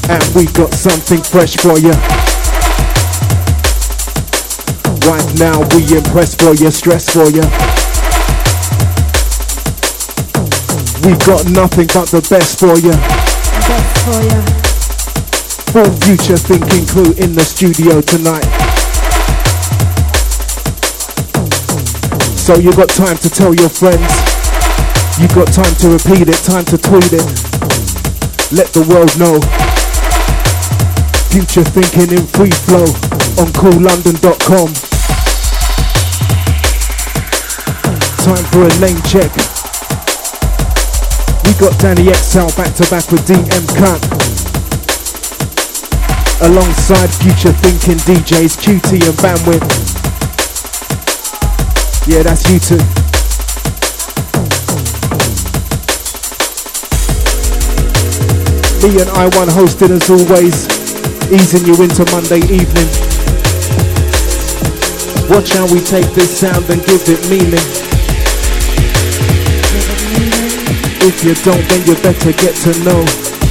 And we got something fresh for you. Right now we impress for you, stress for you. We got nothing but the best for you. Best for you. Full future thinking crew in the studio tonight. So you got time to tell your friends. You got time to repeat it, time to tweet it. Let the world know. Future thinking in free flow on coollondon.com. Time for a name check. We got Danny XL back to back with DM Cut. Alongside future thinking DJs QT and Bandwidth. Yeah, that's you two. Me and I1 hosting as always, easing you into Monday evening. Watch how we take this sound and give it meaning. If you don't, then you better get to know.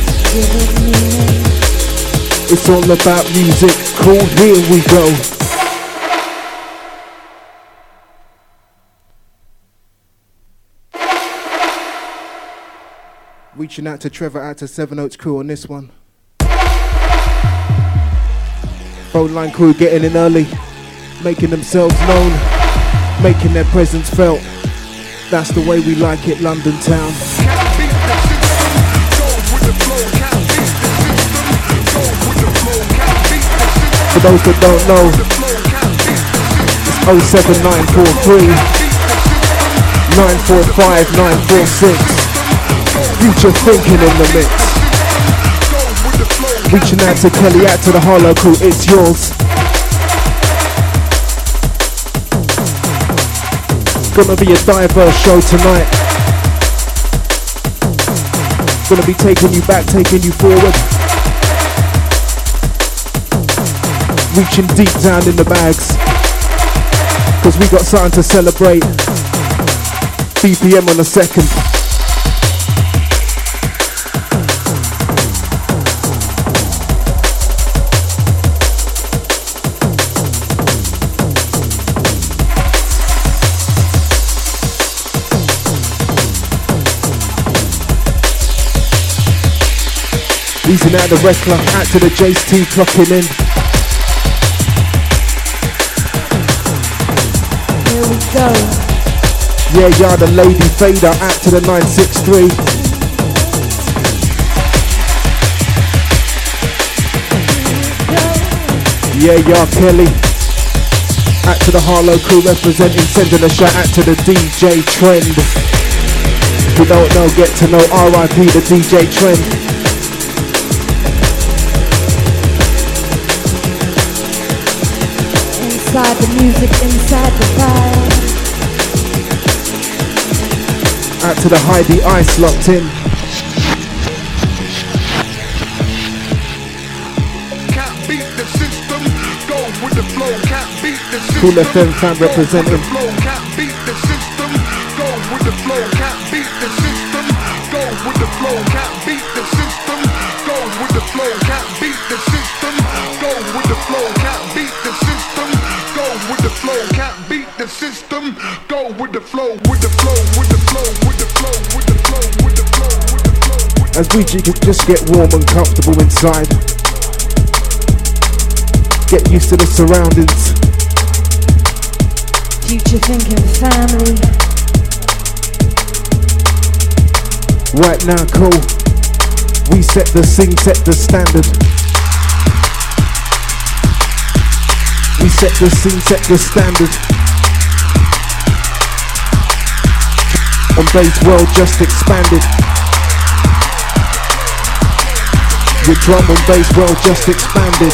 It's all about music, cool, here we go. Reaching out to Trevor, out to Seven Oaks crew on this one. Phone line crew getting in early, making themselves known, making their presence felt. That's the way we like it, London town. For those that don't know, it's 07943 945 946. Future thinking in the mix. Reaching out to Kelly, out to the Harlow crew, it's yours. Gonna be a diverse show tonight. Gonna be taking you back, taking you forward. Reaching deep down in the bags. Cause we got something to celebrate. BPM on the second. Easing out the Reckler, out to the Jace T clocking in. Here we go. Yeah, yeah, the Lady Fader, out to the 963. Yeah, yeah, Kelly. Out to the Harlow crew representing, sending a shout out to the DJ Trend. If you don't know, get to know, RIP the DJ Trend. Inside the music, inside the fire. Out to the Heidi Ice locked in. Can't beat the system, go with the flow. Can't beat the system. Cool FM fan representing. Can't beat the system, go with the flow. Can't beat the system, go with the flow. Can't beat the system, go with the flow. Can't beat the system, go with the flow. Can't beat the system, go with the flow. Can't beat the system, go with the flow, with the flow, with the flow, with the flow, with the flow, with the flow, with the flow. As we just get warm and comfortable inside. Get used to the surroundings. Future thinking family. Right now, cool. We set the scene, set the standard. We set the scene, set the standard. On bass world just expanded. Your drum and bass world just expanded.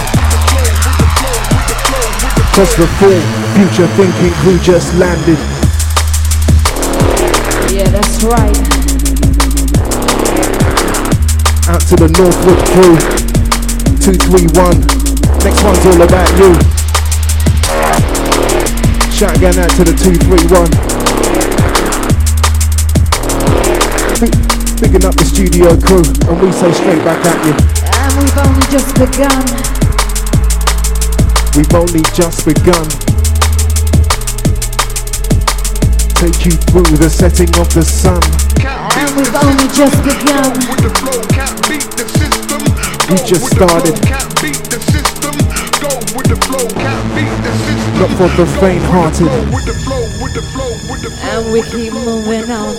Cause the full future thinking crew just landed. Yeah, that's right. Out to the Northwood crew, 231. Next one's all about you. Shout again out to the 231. Picking up the studio crew, and we say straight back at you. And we've only just begun. We've only just begun. Take you through the setting of the sun. And we've only just begun. We just started. Not for the faint-hearted. And we keep moving on.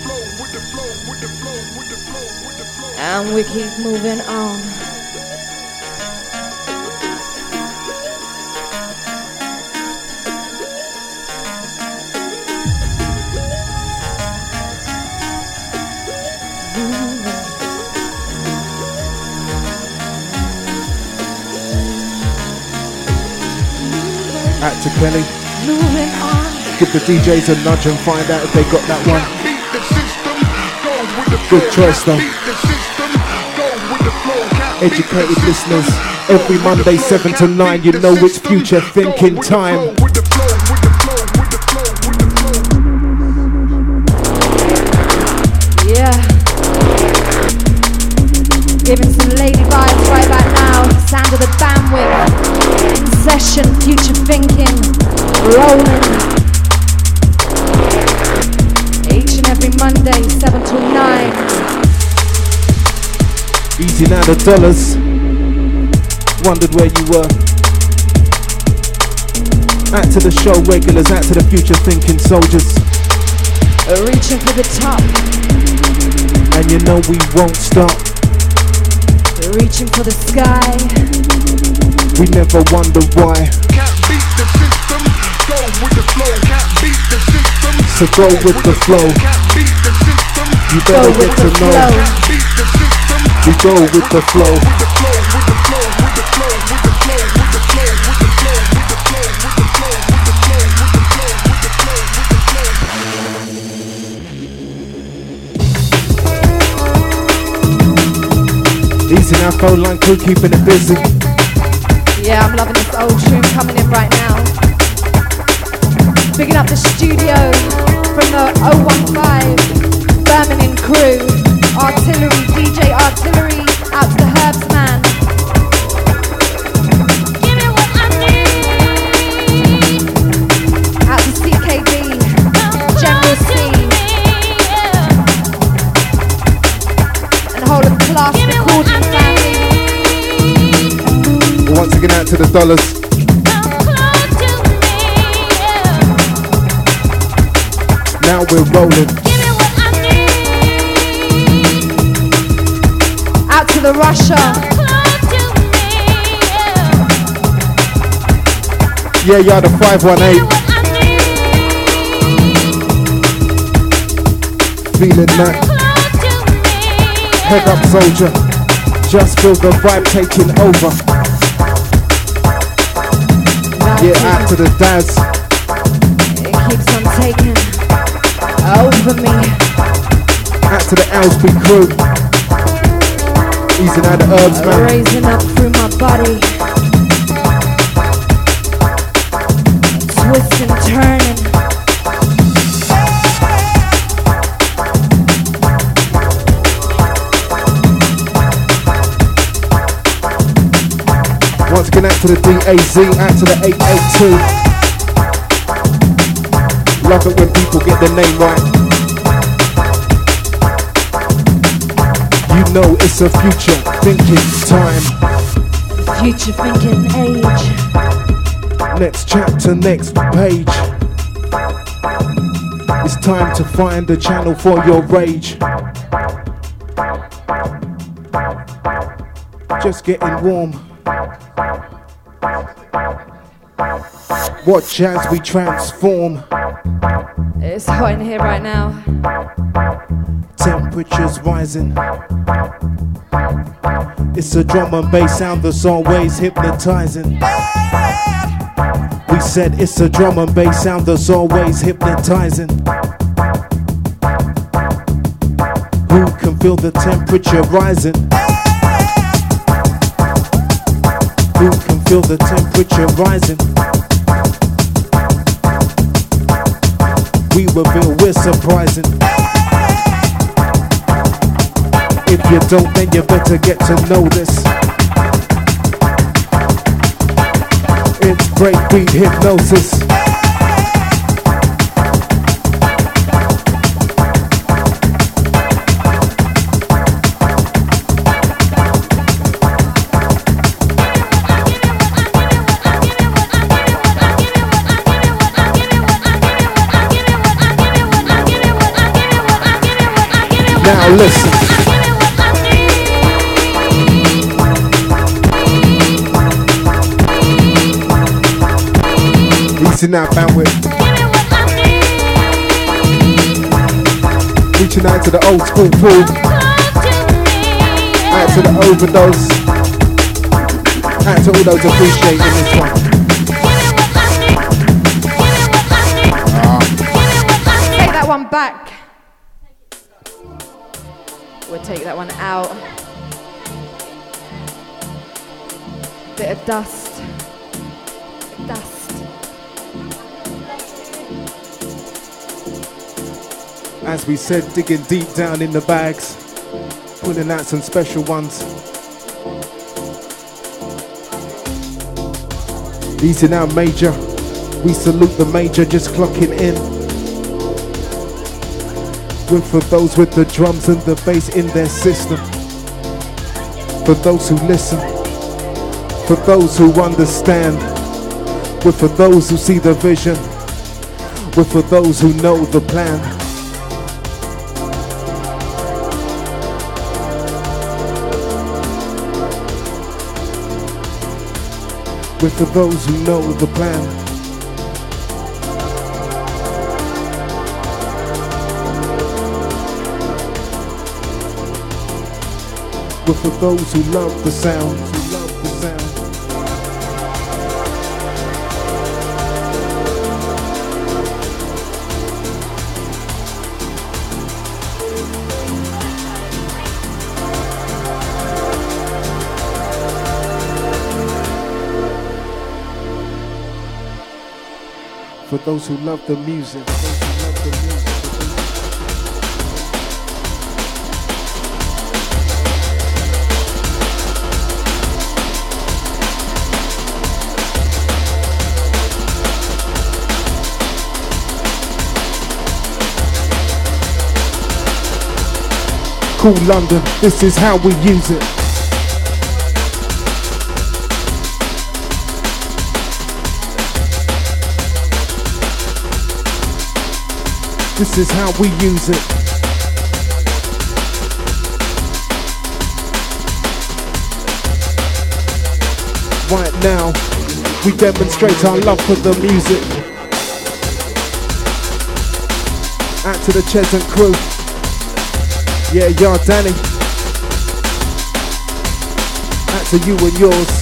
And we keep moving on. Out to Kelly. Moving on. Give the DJs a nudge and find out if they got that one. Good choice though. Educated listeners, every Monday 7 to 9, you know it's future thinking time. Yeah. Giving some lady vibes right back now. Sound of the bandwidth. In session, future thinking. Rolling. Each and every Monday, 7 to 9. Easy now the dollars. Wondered where you were. Out to the show regulars, out to the future thinking soldiers. Reaching for the top. And you know we won't stop. Reaching for the sky. We never wonder why. Can't beat the system, go with the flow. Can't beat the system, so go with the flow. Can't beat the system, you better get to know. Can't beat the system, we go with the flow. With the flow, with the flow, with the flow, with the flow, with the flow, with the flow, with the flow, with the flow, with the flow, with the flow, with the flow, with the flow. Easy now, phone line crew keeping it busy. Yeah, I'm loving this old tune coming in right now. Picking up the studio from the 015 Birmingham crew. Artillery, DJ Artillery, out to the Herbs man. Give me what I need. Out to CKB, General C. And the whole of the class recording family. Once again out to the dollars. Now we're rolling. Out to the Russia. Yeah, you're the 518. Feeling that. Head up, soldier. Just feel the vibe taking over. Yeah, out to the Daz. It keeps on taking over me. Out to the Ellsby crew. Easing out the Herbs man. Raising up through my body. Twisting, turning. Once again out to the DAZ, out to the 882. Love it when people get their name right. You know it's a future thinking time. Future thinking age. Next chapter, next page. It's time to find a channel for your rage. Just getting warm. Watch as we transform. It's hot in here right now. Temperatures rising. It's a drum and bass sound that's always hypnotizing. We said it's a drum and bass sound that's always hypnotizing. Who can feel the temperature rising? Who can feel the temperature rising? We reveal we're surprising. If you don't, then you better get to know this. It's breakbeat hypnosis. Now listen. Reaching out bandwidth. Reaching out to the old school pool. Out to the overdose. Out to all those appreciating this one. Take that one back. We'll take that one out. Bit of dust. Dust. As we said, digging deep down in the bags, pulling out some special ones. Easy now, Major. We salute the Major just clocking in. With for those with the drums and the bass in their system. For those who listen. For those who understand. With for those who see the vision. With for those who know the plan. With for those who know the plan. With for those who love the sound, who love the sound. For those who love the music, Cool London, this is how we use it. This is how we use it. Right now, we demonstrate our love for the music. Out to the Chesant crew. Yeah, y'all, Danny. Out to you and yours.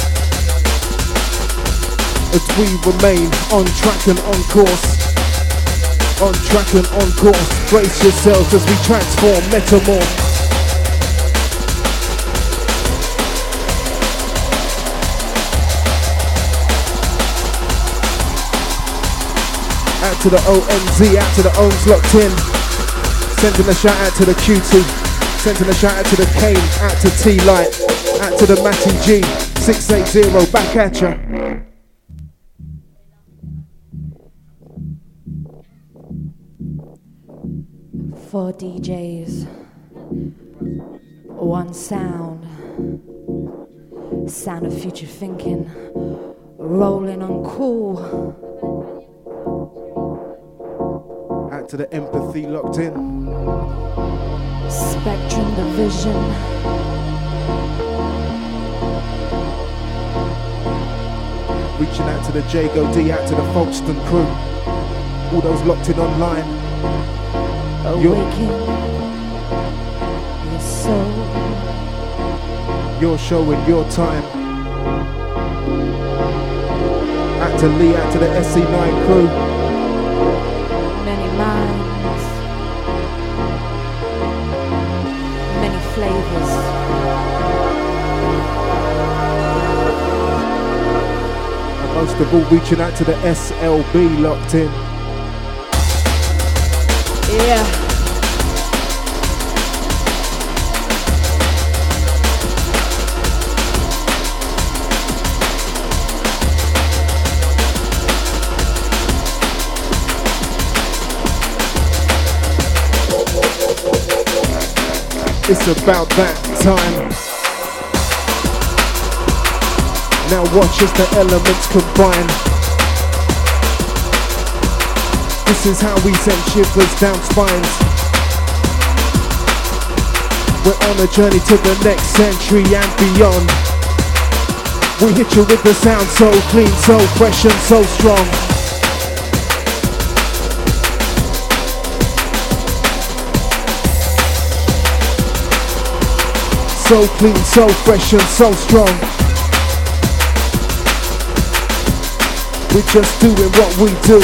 As we remain on track and on course. On track and on course. Brace yourselves as we transform, metamorph. Out to the OMZ, out to the Ohms locked in. Sending a shout out to the QT. Sending a shout out to the Kane. Out to T-Light. Out to the Matty G. 680, back at ya. Four DJs, one sound, sound of future thinking, rolling on cool. Out to the empathy locked in. Spectrum division. Reaching out to the Jago D, out to the Folkestone crew. All those locked in online. Awaken your soul. Your show and your time. Out to Lee, out to the SC9 crew. Many minds, many flavors. And most of all, reaching out to the SLB locked in. Yeah. It's about that time. Now watch as the elements combine. This is how we send shivers down spines. We're on a journey to the next century and beyond. We hit you with the sound so clean, so fresh and so strong. So clean, so fresh and so strong. We're just doing what we do.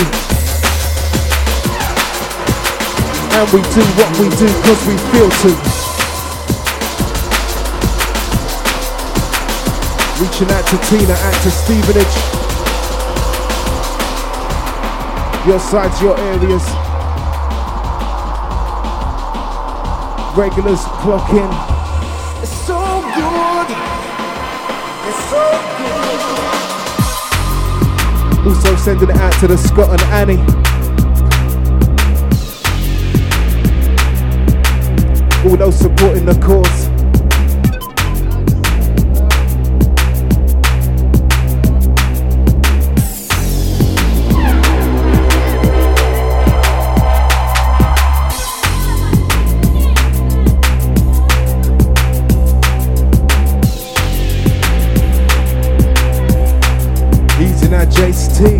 And we do what we do cause we feel to. Reaching out to Tina, out to Stevenage. Your sides, your areas. Regulars clock in. It's so good. It's so good. Also sending it out to the Scott and Annie. All those supporting the cause. Jace T.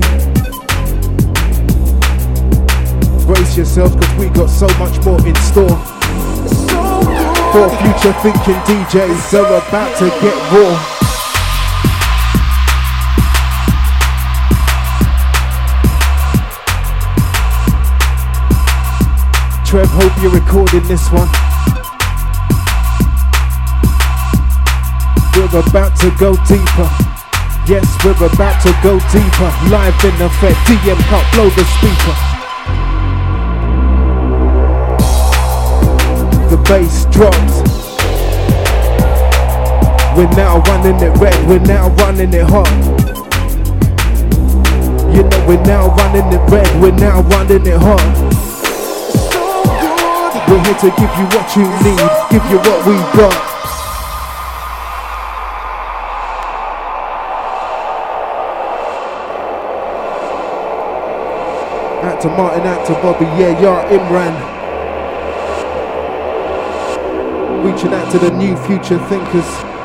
Brace yourself cause we got so much more in store. For future thinking DJs, they're about to get raw. Trev, hope you're recording this one. We're about to go deeper. Yes, we're about to go deeper. Live in effect, DM can't blow the speaker. The bass drops. We're now running it red, we're now running it hot. You know we're now running it red, we're now running it hot. We're here to give you what you need, give you what we got. Out to Martin, out to Bobby, yeah, Imran. Reaching out to the new future thinkers.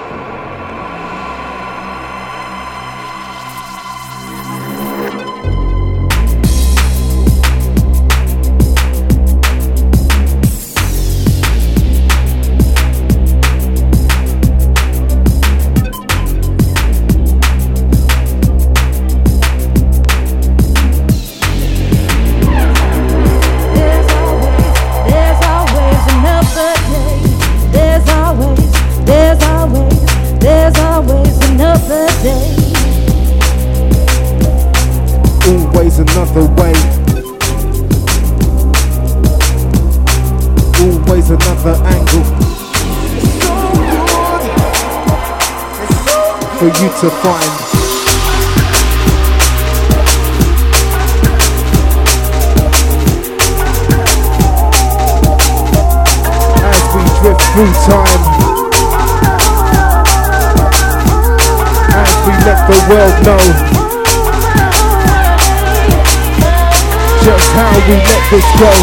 Always another way. Always another angle for you to find. As we drift through time, as we let the world know just how we let this go.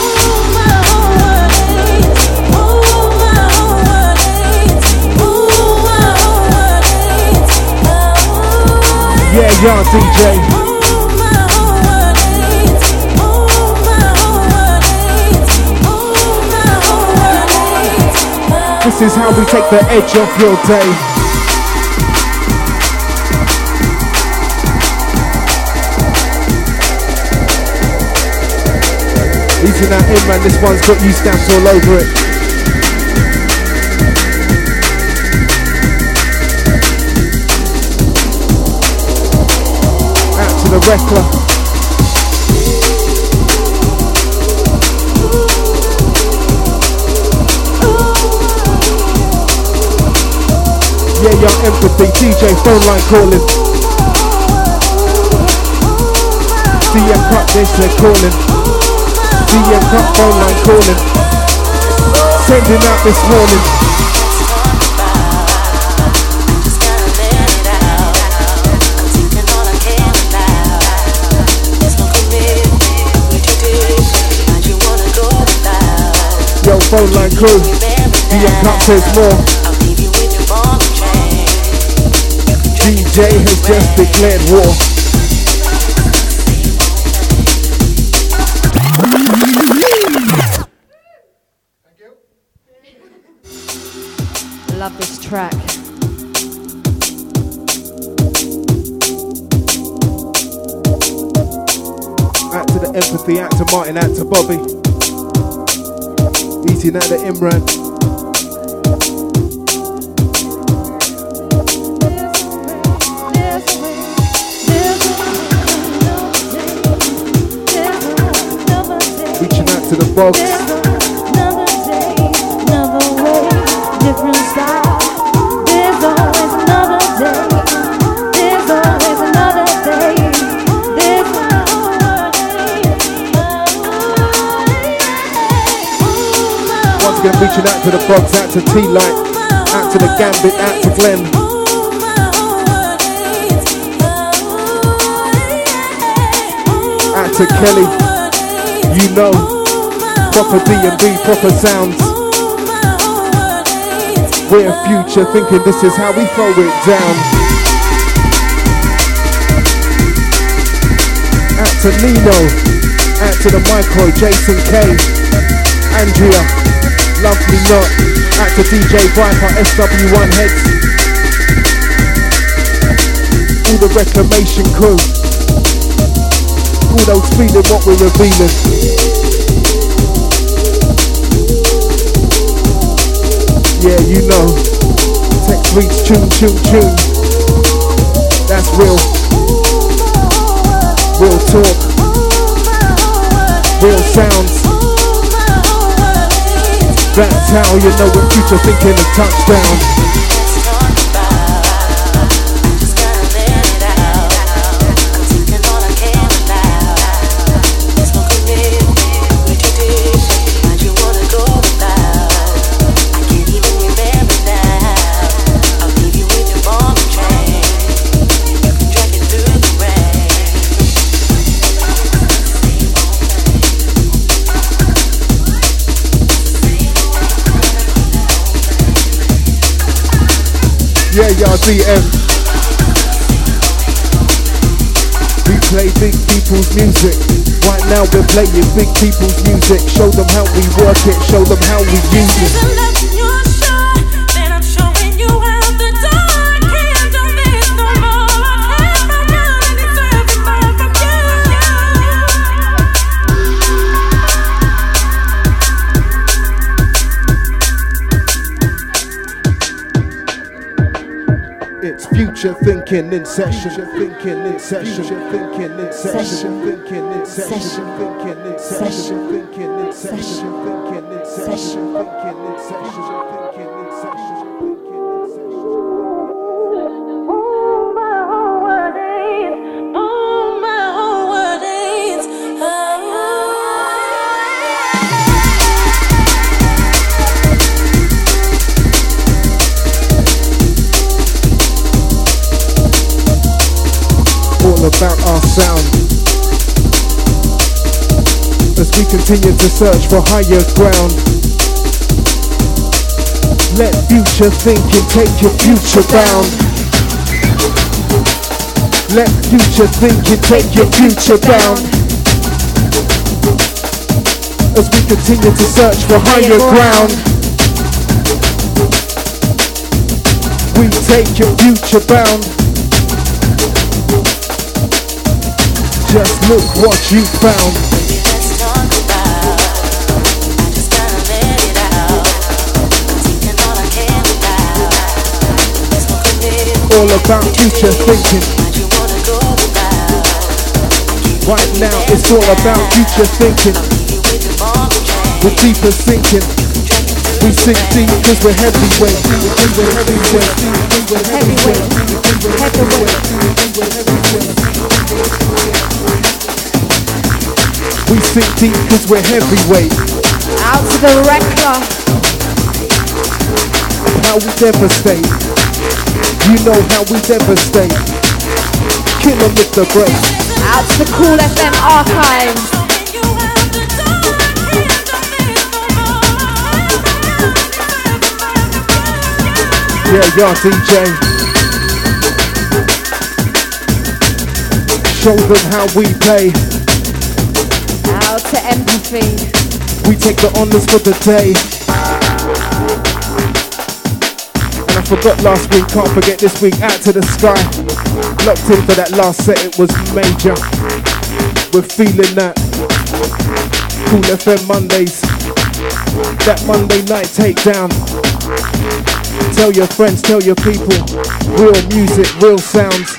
Yeah, y'all DJ. This is how we take the edge off your day. Easy now in, man, this one's got you stamps all over it. Out to the Reckler. Yeah, young empathy, DJ phone line calling. DM cut this, they're calling. DM cut phone line calling. sending out this morning. Yo, phone line crew, the Cup says more. DJ has just declared war. Love this track. Out to the empathy, out to Martin, out to Bobby. Eating out to Imran. Reaching out to the Bogs. Again, reaching out to the Bogs, out to T-Light, out to the Gambit, out to Glenn. Out to Kelly, you know, proper D&B, proper sounds. We're future thinking this is how we throw it down. Out to Nino, out to the Micro, Jason K, Andrea. Lovely Not, out to DJ Viper, SW1 heads. All the reclamation crew. All those feeling what we're revealing. Yeah, you know. Text reads tune. That's real. Real talk. Real sounds. That's how you know we're future thinking a touchdown. Yeah, y'all DM. We play big people's music. Right now we're playing big people's music. Show them how we work it, show them how we use it. Future thinking in session, thinking in session, thinking in session, thinking in session, thinking in session, thinking in session, thinking in session, thinking in session, thinking in session. About our sound as we continue to search for higher ground. Let future thinking take your future bound. Let future thinking take your future bound. As we continue to search for higher ground, we take your future bound. Just look what you found. Let's talk about. I just gotta let it out. I'm thinking all I care about. There's no committed. All about future thinking. Why'd you wanna go without? Right now it's all about future thinking. We're deeper thinking. We sink deep cause we're heavyweight. We're heavyweight. We sink deep cause we're heavyweight. Out to the Wreckler. how we devastate. You know how we devastate. Kill 'em with the break. Out to the Cool FM archives. Yeah, DJ. Show them how we play. Out to Empathy. We take the honours for the day. And I forgot last week, can't forget this week. Out to the sky. Locked in for that last set, it was major. We're feeling that. Cool FM Mondays. That Monday night takedown. Tell your friends, tell your people. Real music, real sounds.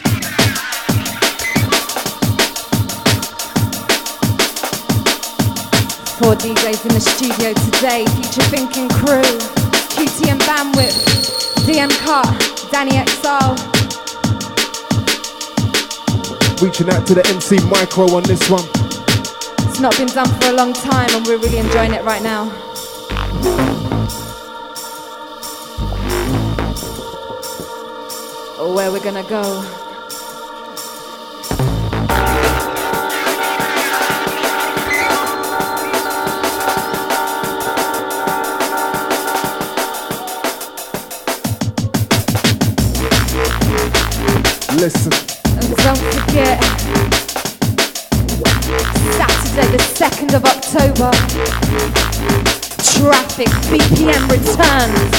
4 DJs in the studio today. Future Thinking Crew, QT and Bandwidth, DM Cut, Danny XL. Reaching out to the MC Micro on this one. It's not been done for a long time and we're really enjoying it right now. Oh, where we're gonna go. Listen. And don't forget, Saturday the 2nd of October, Traffic BPM returns.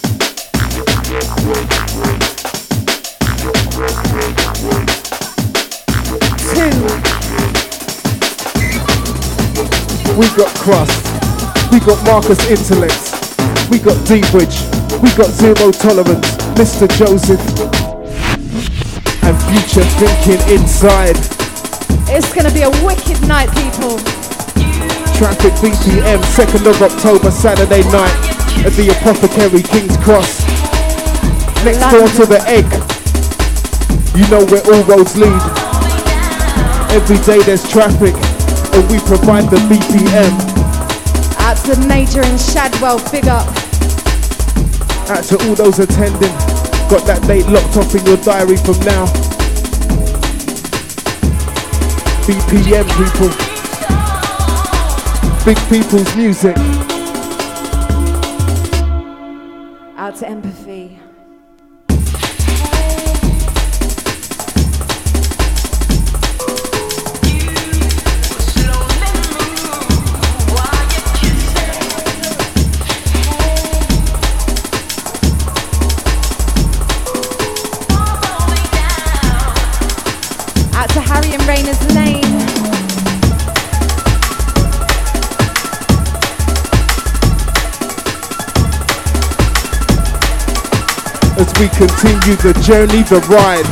We got Crust, we got Marcus Intellects, we got D-Bridge, we got Zero Tolerance, Mr. Joseph, and Future Thinking inside. It's gonna be a wicked night, people. Traffic BPM, 2nd of October, Saturday night, at the Apothecary, King's Cross, next door to the Egg. You know where all roads lead. Every day there's traffic, and we provide the BPM. Out to Major and Shadwell, big up. Out to all those attending, got that date locked off in your diary from now. BPM people, big people's music. Out to Empathy. Raina's Lane. As we continue the journey, the ride.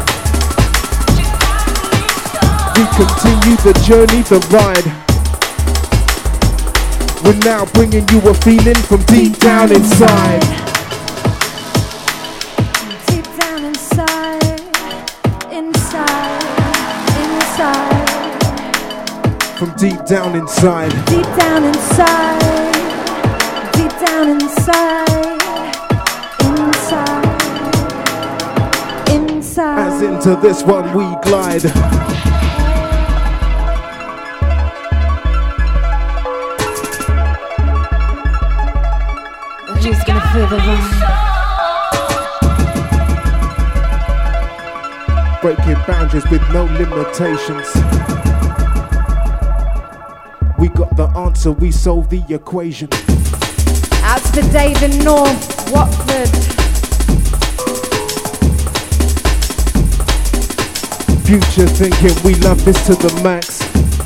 We continue the journey, the ride. We're now bringing you a feeling from deep down inside. Deep down inside, inside. From deep down inside. Deep down inside. Deep down inside. Inside. Inside. As into this one we glide. Who's gonna feel the vibe? Breaking boundaries with no limitations. We got the answer, we solved the equation. Out to the Dave in North Watford. Future Thinking, we love this to the max.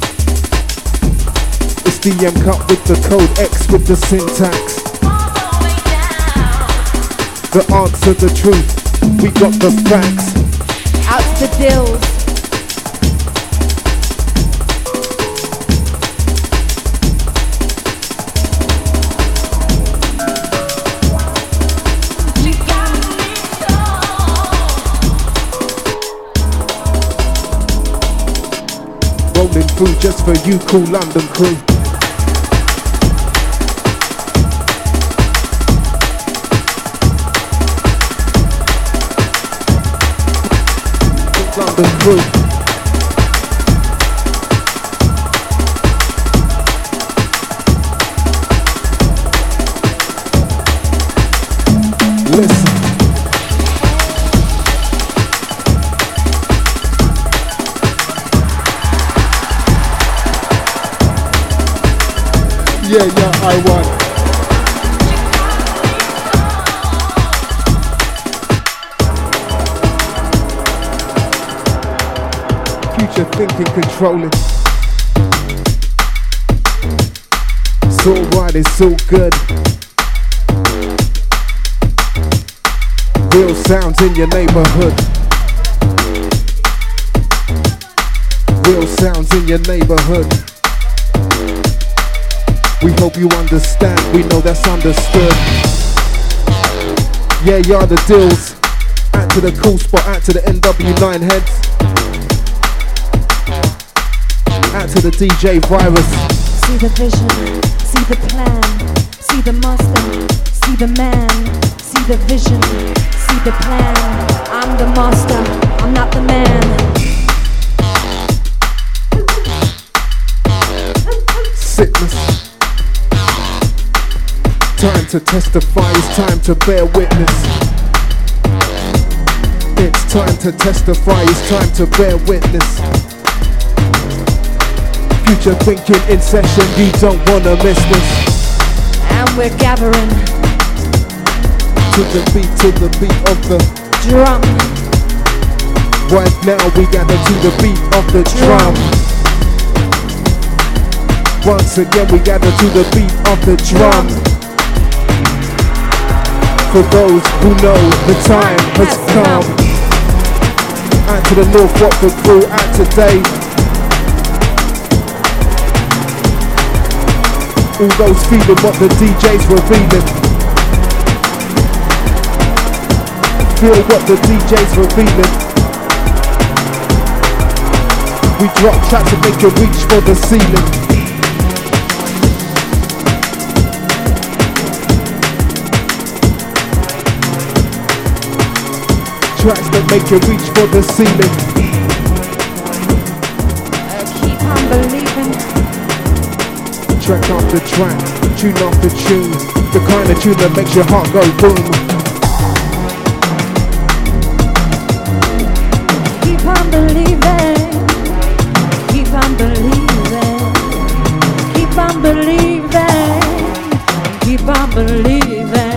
It's DM Cut with the code X with the syntax. The answer, the truth, we got the facts. Out to the Dills. Rolling through just for you, cool London crew. the crew. Listen. Yeah, I want. Future thinking, controlling. It's alright, it's all good. Real sounds in your neighborhood. Real sounds in your neighborhood. We hope you understand, we know that's understood. Yeah, y'all the deals. Out to the cool spot, out to the NW9 heads. Out to the DJ Virus. See the vision, see the plan, see the master, see the man, see the vision, see the plan. I'm the master, I'm not the man. Sickness. Time to testify, it's time to bear witness. It's time to testify, it's time to bear witness. Future thinking in session, you don't wanna miss this. And we're gathering to the beat of the drum. Right now we gather to the beat of the drum. Once again we gather to the beat of the drum. For those who know the time has come. Out to the North Watford crew, out today. All those feeling what the DJ's revealing. Feel what the DJ's revealing. We drop tracks to make you reach for the ceiling. Tracks that make you reach for the ceiling. Keep on believing. Track after track, tune after tune. The kind of tune that makes your heart go boom. Keep on believing. Keep on believing. Keep on believing. Keep on believing.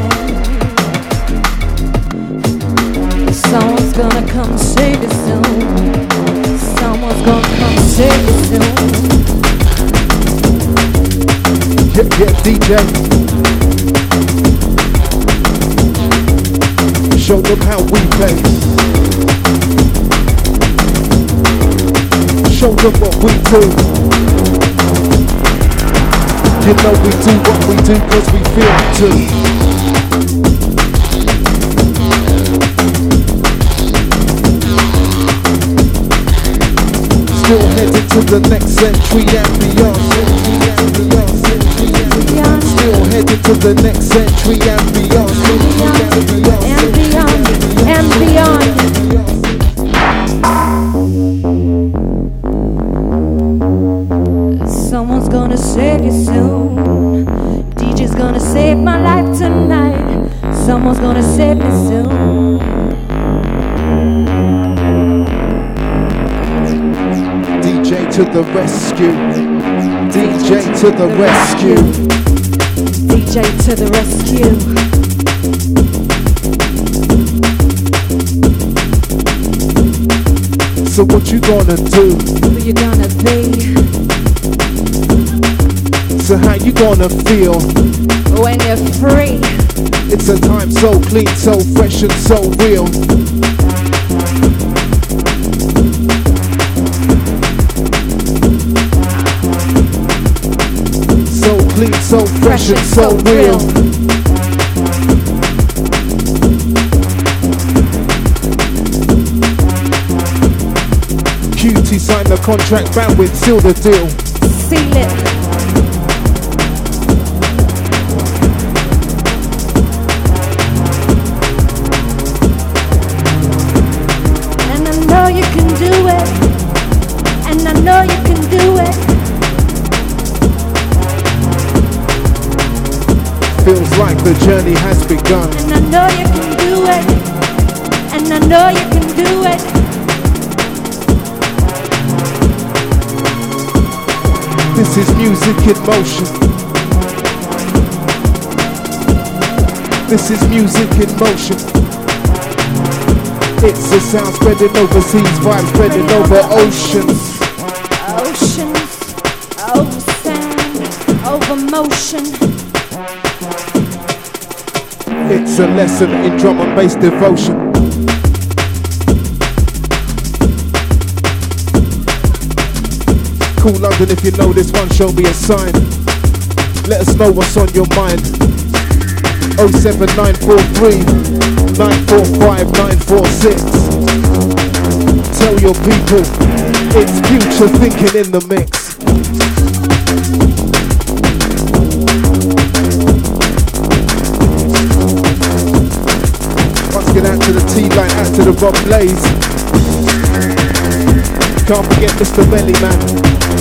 Someone's gonna come save you soon. Someone's gonna come save you soon. Yeah, DJ. Show them how we play. Show them what we do. You know we do what we do cause we feel it too. Still headed to the next century and beyond. Still headed to the next century and beyond. And beyond. Someone's gonna save you soon. DJ's gonna save my life tonight. Someone's gonna save me soon. DJ to the rescue. DJ to the rescue. DJ to the rescue. So what you gonna do? Who you gonna be? So how you gonna feel? When you're free. It's a time so clean, so fresh and so real. So clean, so fresh and so real. QT signed the contract, bandwidth, seal the deal. Seal it. And I know you can do like the journey has begun. And I know you can do it. And I know you can do it. This is music in motion. This is music in motion. It's a sound spreading overseas, vibes spreading over oceans. Oceans, over sand, over motion. It's a lesson in drum and bass devotion. Cool London, if you know this one, show me a sign. Let us know what's on your mind. 07943 945 946. Tell your people it's future thinking in the mix. Once again, out to the T-Line, out to the Rob Blaze. Can't forget Mr. Belly Man.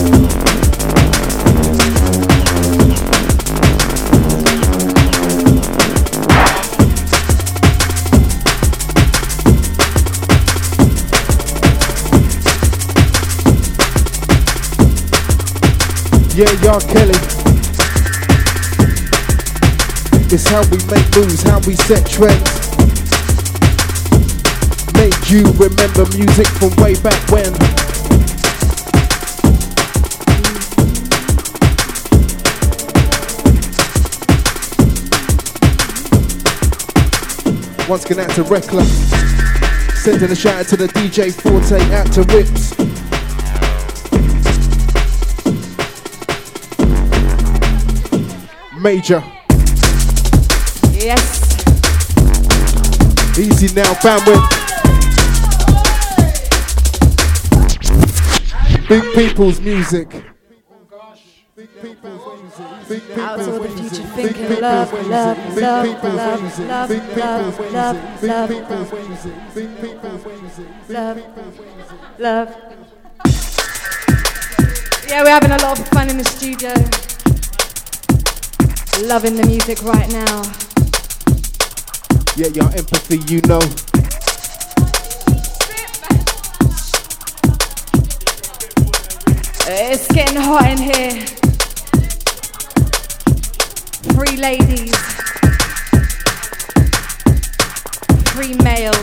Yeah, y'all Kelly. It's how we make moves, how we set trends. Make you remember music from way back when. Once again, out to Rekla. Sending a shout out to the DJ Forte, out to Rips. Major. Yes. Easy now, bandwidth. Big people's music. Big people's music. Big Out people's to the music. future Big thinking people's love, music. love, Big love, people's love, music. love, Big people's love, music. love, Big people's music. Big people's music. love, love. Yeah, we're having a lot of fun in the studio. Loving the music right now. Yeah, your empathy, you know. It's getting hot in here. 3 ladies. 3 male.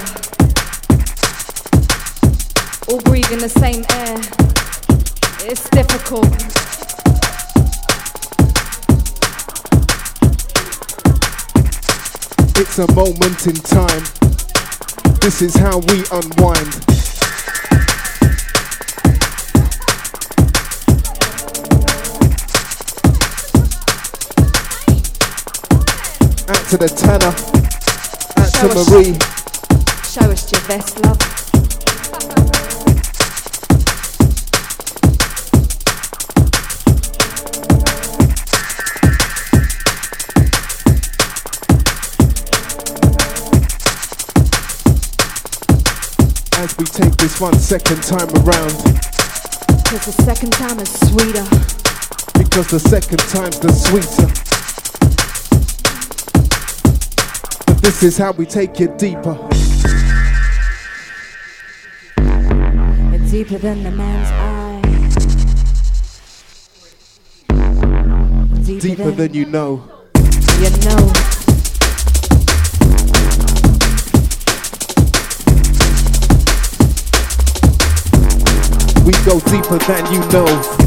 All breathing the same air. It's difficult. It's a moment in time. This is how we unwind. Out to the Tanner. Out to Marie. Show us your best, love. As we take this one second time around. Cause the second time is sweeter. Because the second time's the sweeter. But this is how we take it deeper. It's deeper than the man's eye. Deeper than you know. You know. We go deeper than you know.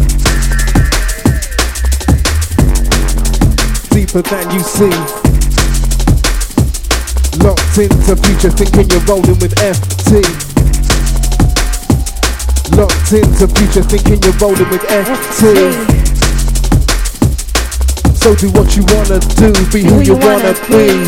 Deeper than you see. Locked into future thinking you're rolling with FT. Locked into future thinking you're rolling with FT. So do what you wanna do, be who you wanna be.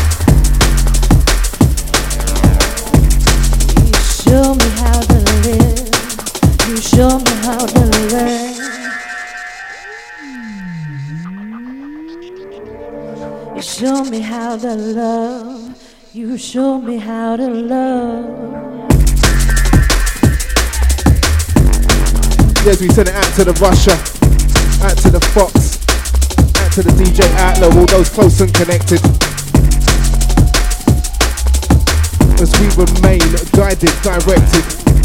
Show me how to live. show me how to love. You show me how to love. Yes, we send it out to the Russia, out to the Fox, out to the DJ Outlaw, all those close and connected. As we remain guided, directed.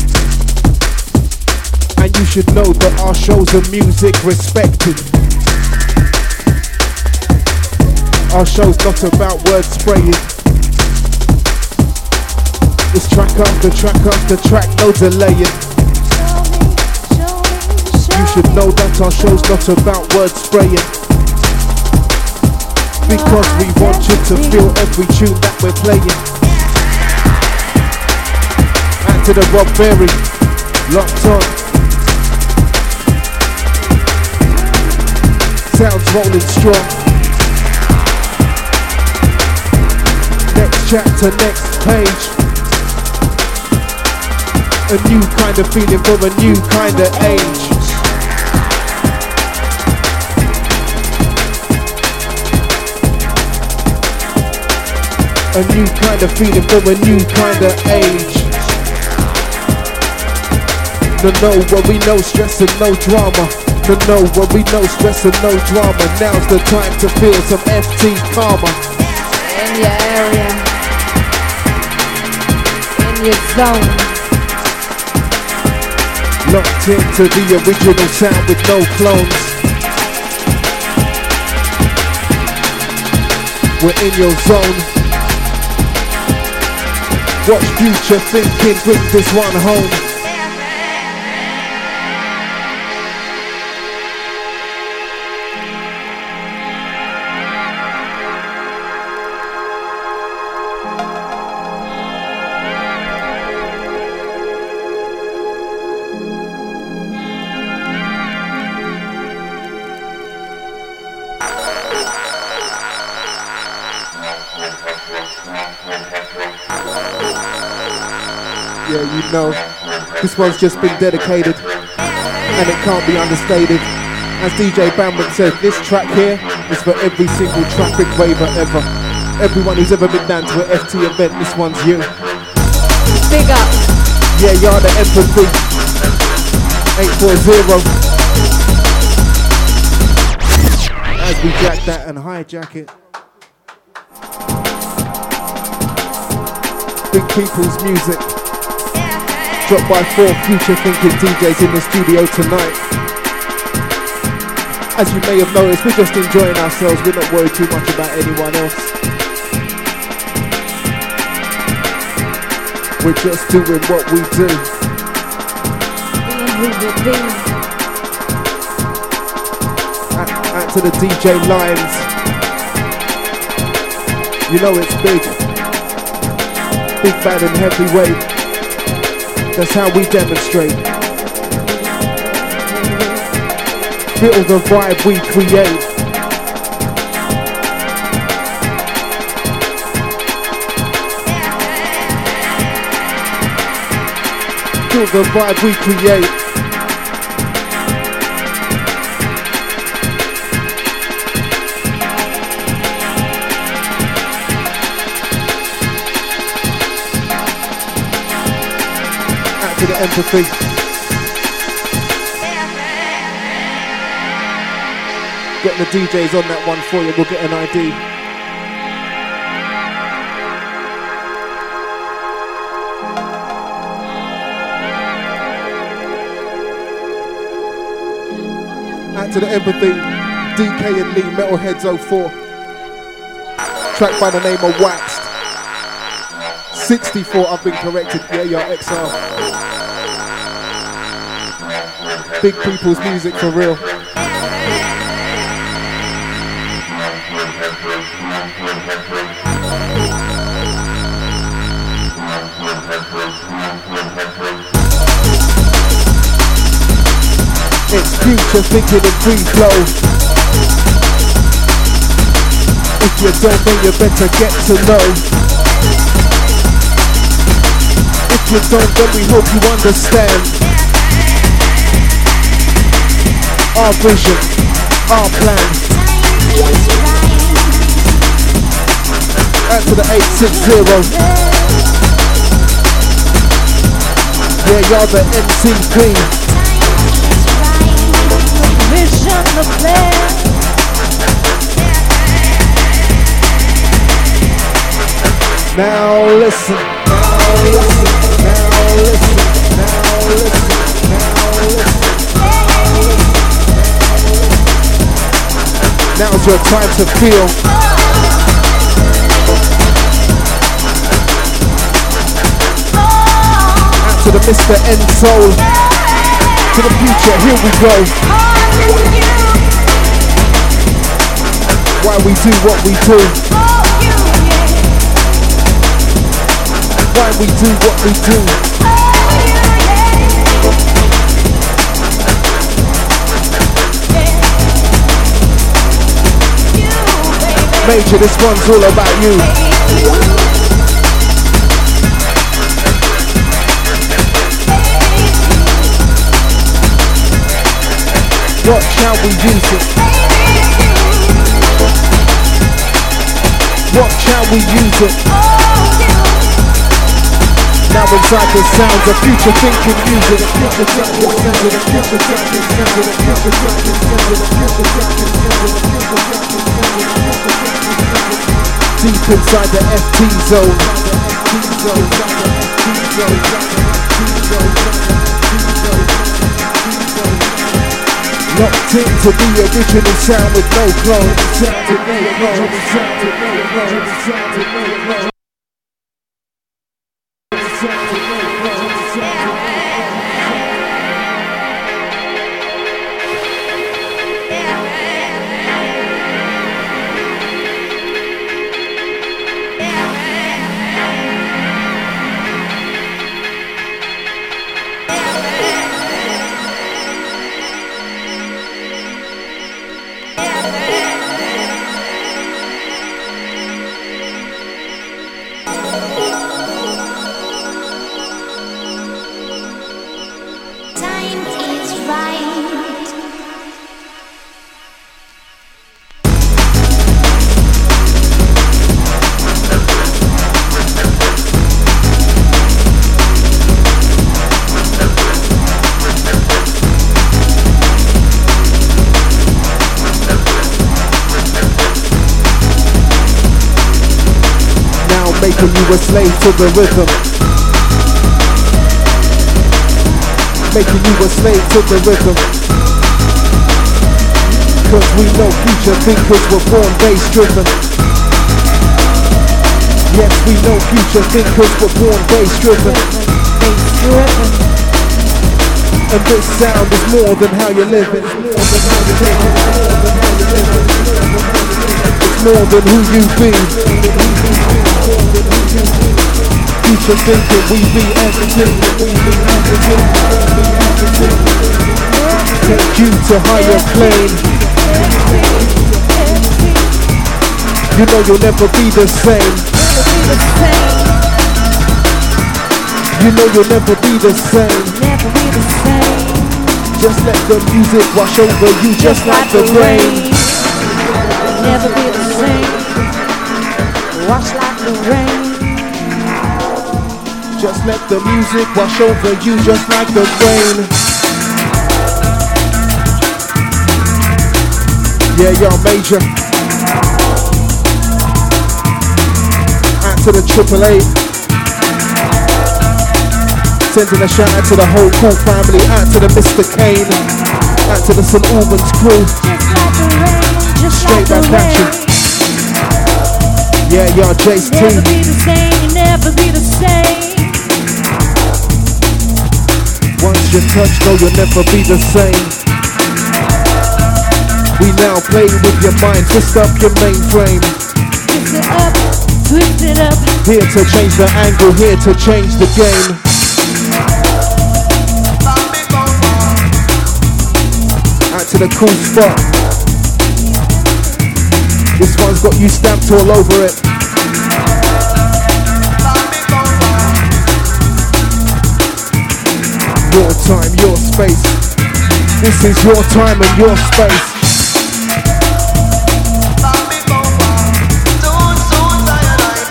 And you should know that our shows are music respected. Our show's not about word spraying. It's track after track after track, no delaying. You should know that our show's not about word spraying. Because we want you to feel every tune that we're playing. Out to the Rob Berry, locked on. Sounds rolling strong. Next chapter, next page. A new kind of feeling for a new kind of age. A new kind of feeling for a new kind of age. No worry, no stress and no drama. No worry, no stress and no drama. Now's the time to feel some FT karma. In your area, in your zone. Locked into the original sound with no clones. We're in your zone. Watch future thinking, bring this one home. Yeah, you know, this one's just been dedicated, and it can't be understated. As DJ Bamwick said, this track here is for every single traffic raver ever. Everyone who's ever been down to an FT event, this one's you. Big up. Yeah, you're the empathy. 840. As we jack that and hijack it. Big people's music. Dropped by 4 future thinking DJs in the studio tonight. As you may have noticed, we're just enjoying ourselves. We're not worried too much about anyone else. We're just doing what we do. Out to the DJ Lions. You know it's big. Big, bad and heavyweight. That's how we demonstrate. Feel the vibe we create. Feel the vibe we create. To the empathy. Getting the DJs on that one for you, we'll get an ID. Out to the empathy, DK and Lee, Metalheads 04. Track by the name of Waxed. 64, I've been corrected, yeah, you're XR. Big people's music for real. It's future thinking in free flow. If you don't know, you better get to know. If you don't, then we hope you understand. Our vision, our plan. Out to the 860. Yeah, you're the MCP. Vision of flare. Now listen. Now listen. Now listen. Now listen. Now listen. Now's your time to feel. Out to the Mr. End Soul. To the future, here we go. Why we do what we do. Why we do what we do. Major, this one's all about you. What shall we use it? What shall we use it? Now inside the sounds of future thinking music. Deep inside the FT zone. Locked into the original sound with no clone. Making you a slave to the rhythm. Making you a slave to the rhythm. Cause we know future thinkers were born bass driven. Yes, we know future thinkers were born bass driven. And this sound is more than how you live it. It's more than who you be. Future thinking, we be everything. Take you to higher plane. You know you'll never be the same. You know you'll never be the same. Just let the music wash over you just like the rain. Never be the same. Wash like the rain. Just let the music wash over you just like the rain. Yeah, yo, Major. Out to the 888. Sending a shout out to the whole cool family. Out to the Mr. Kane. Out to the St. Albans crew. Straight back at you. Yeah, yo, Jace T. Never be the same, never be the same. Once you touch, no, you'll never be the same. We now play with your mind, twist up your mainframe. Twist it up, twist it up. Here to change the angle, here to change the game. Out to the cool spot. This one's got you stamped all over it. Your time, your space. This is your time and your space.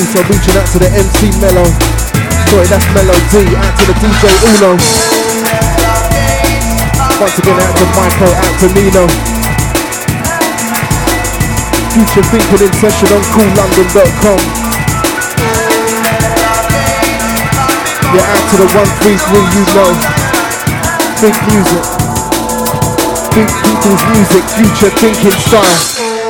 Also reaching out to the MC Mello. Sorry, that's Melody. Out to the DJ Uno. Once again, out to Michael, out to Nino. Future thinking in session on coollondon.com. Yeah, out to the 133, you know. Big music. Big people's music, future thinking style.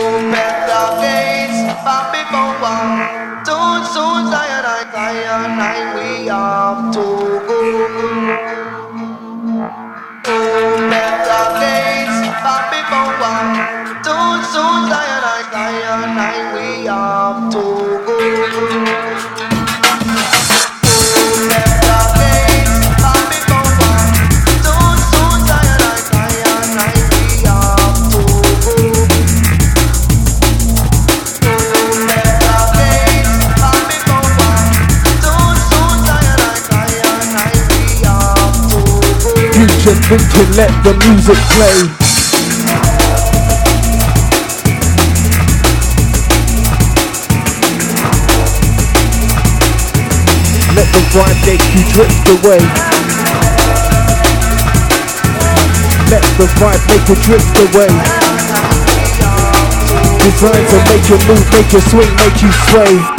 Future thinking, let the music play. Let the vibe make you drift away. Let the vibe make you drift away. Designed to make you move, make you swing, make you sway.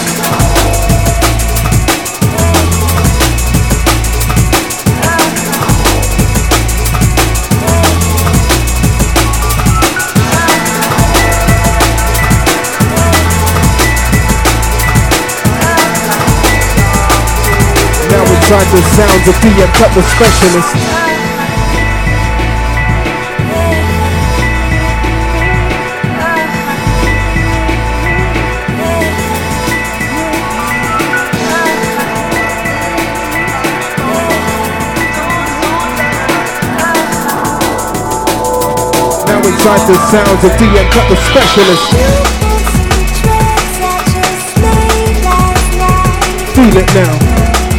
Inside the sounds of DM Cut the Specialist. Now inside the sounds of DM Cut the Specialist. Feel it now.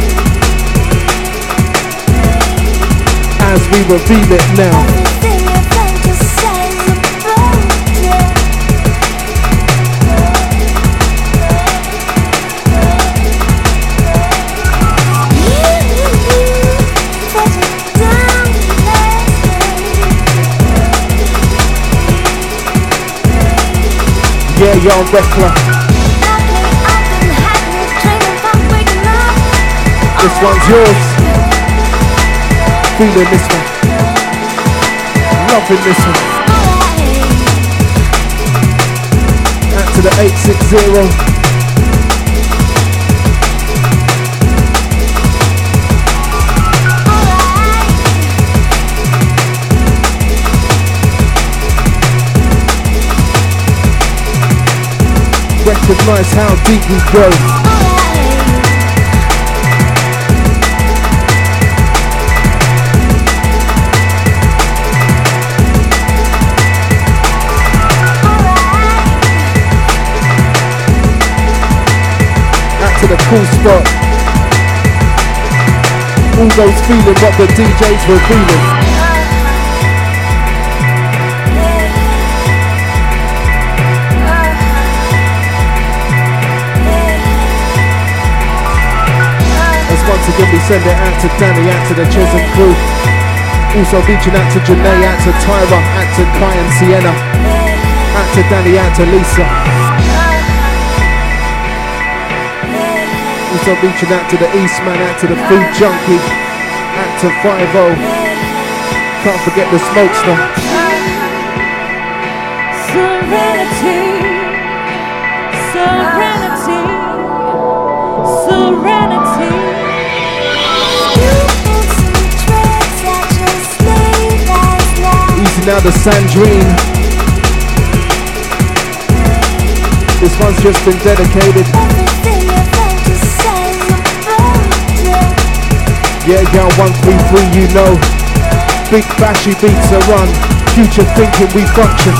As we reveal it now. Yeah, young Reckler. This one's yours. Feeling this one, loving this one. Out to the 860. Recognize how deep we go. To the cool spot. All those feeling what the DJs were feeling. As once again we send it out to Danny, out to the Chisholm crew. Also reaching out to Janae, out to Tyra, out to Kai and Sienna. Out to Danny, out to Lisa. Also reaching out to the Eastman, out to the Food Junkie, out to 5-0. Can't forget the Smokester. Serenity, serenity, serenity. Easy now, the Sandrine. This one's just been dedicated. Yeah, girl, 133, you know. Big bashy beats are run. Future thinking we function.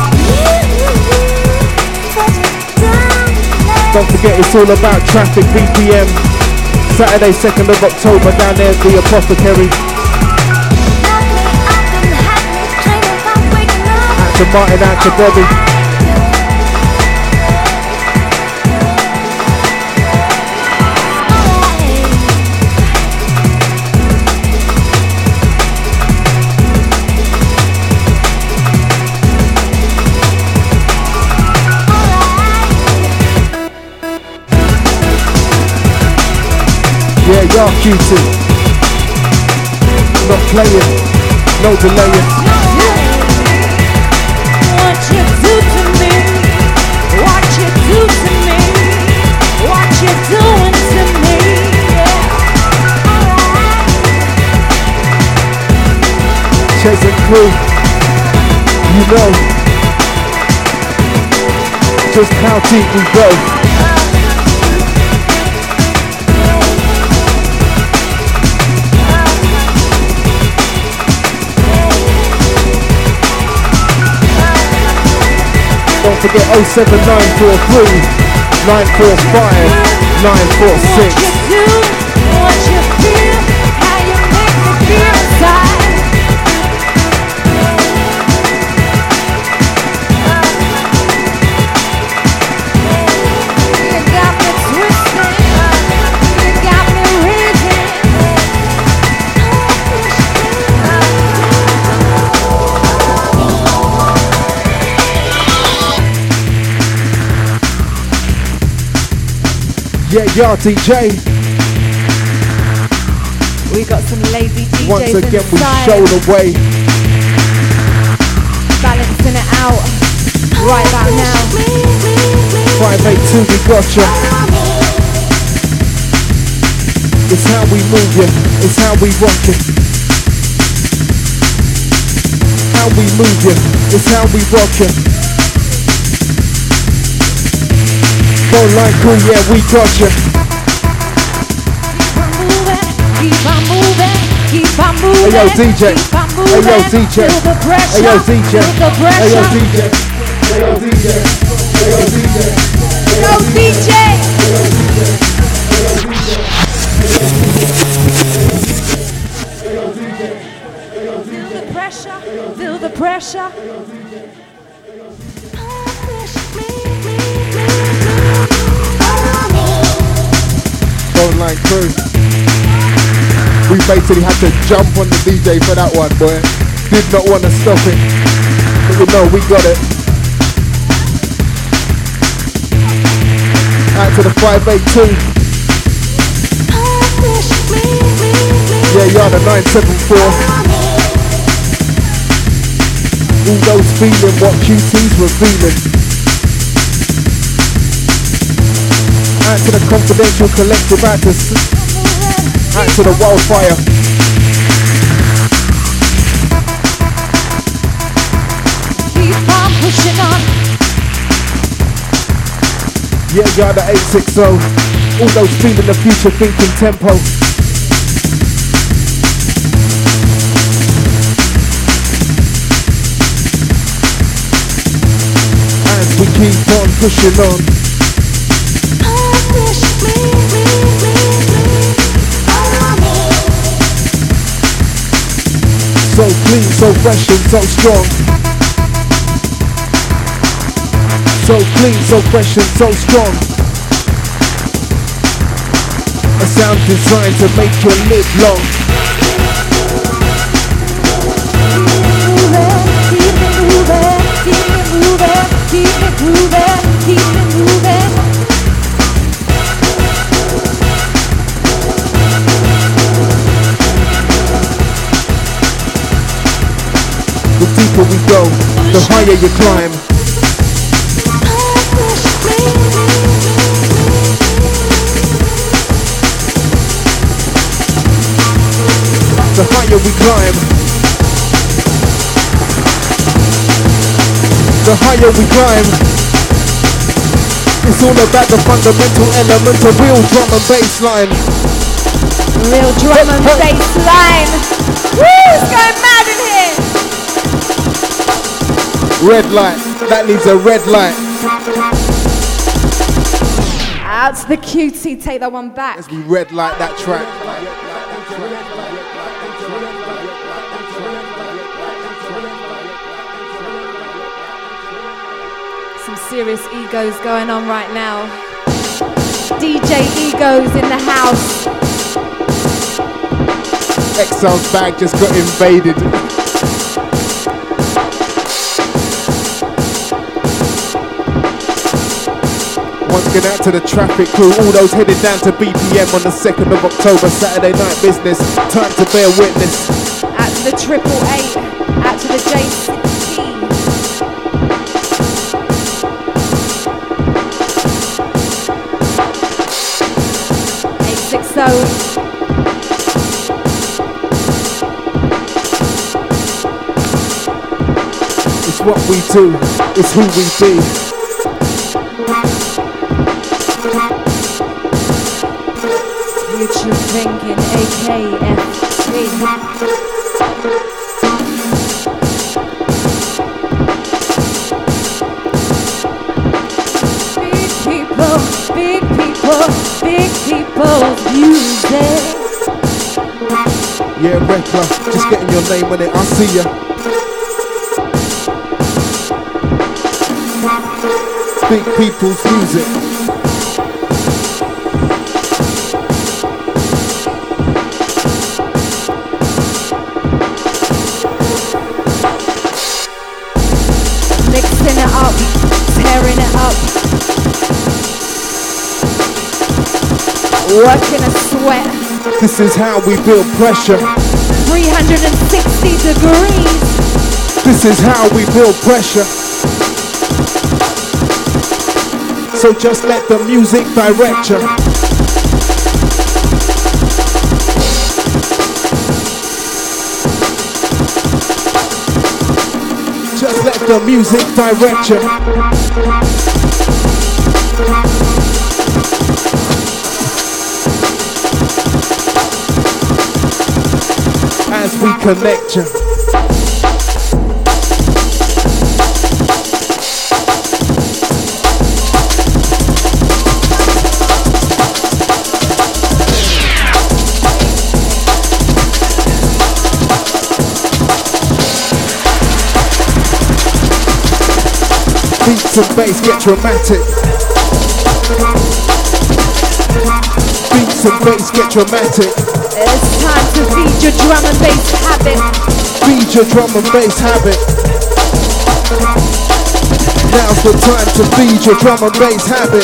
Don't forget it's all about traffic BPM. Saturday 2nd of October down there at the Apothecary. Out to Martin, out to Bobby. are cutie. Not playing, no delaying. What you do to me, what you do to me, what you doing to me, yeah. Alright. Chase and crew, you know just how deep we go. Don't forget 07943 945 946. What you do, what you feel, how you make me feel inside. You got me twisting, you got me reaching. Yeah, yeah, DJ. We got some lazy DJs Once again, we inside, show the way. balancing it out right about now. 582, we got ya. It's how we move ya. It's how we rock it. How we move ya. It's how we rock ya. Phone line crew, yeah, we got ya. Keep on moving, keep on moving. Hey yo, DJ. Keep on Hey yo, moving. DJ. Feel the pressure. Hey yo, DJ. Feel the Hey yo, pressure. DJ. Hey yo, DJ. Hey yo, DJ. Yo, DJ. Feel the pressure. Feel the pressure. Phone line crew. We basically had to jump on the DJ for that one, boy. Did not want to stop it. But we know we got it. Out to the 582. Yeah, you're the 974. All those feeling what QT's were feeling. Out to the confidential collective, out to the wildfire. Keep on pushing on. Yeah, you're the 860. All those feeling the future, thinking tempo. As we keep on pushing on. So clean, so fresh and so strong. So clean, so fresh and so strong. A sound designed to make you live long. Keep it moving, keep it moving, keep it moving, keep it moving. The deeper we go, the higher you climb. The higher we climb. The higher we climb. It's all about the fundamental elements of real drum and bass line. Real drum and bass line. Woo, it's going mad in here. Red light, that needs a red light. Out to the QT, take that one back. As we red light that track. Some serious egos going on right now. DJ Egos in the house. Exile's bag just got invaded. Once Going out to the traffic crew, all those headed down to BPM on the 2nd of October, Saturday night business. Time to bear witness. Out to the 888, out to the JCT. 860. It's what we do, it's who we be. Future thinking, AKFT. Big people's music. Yeah, Rekla, just getting your name on it, I see ya. Big people's music. Mixing it up, tearing it up. Working a sweat. This is how we build pressure. 360 degrees. This is how we build pressure. So just let the music direct you. Just let the music direct you. As we connect you. Beats and bass get dramatic. Beats and bass get dramatic. It's time to feed your drum and bass habit. Feed your drum and bass habit. Now's the time to feed your drum and bass habit.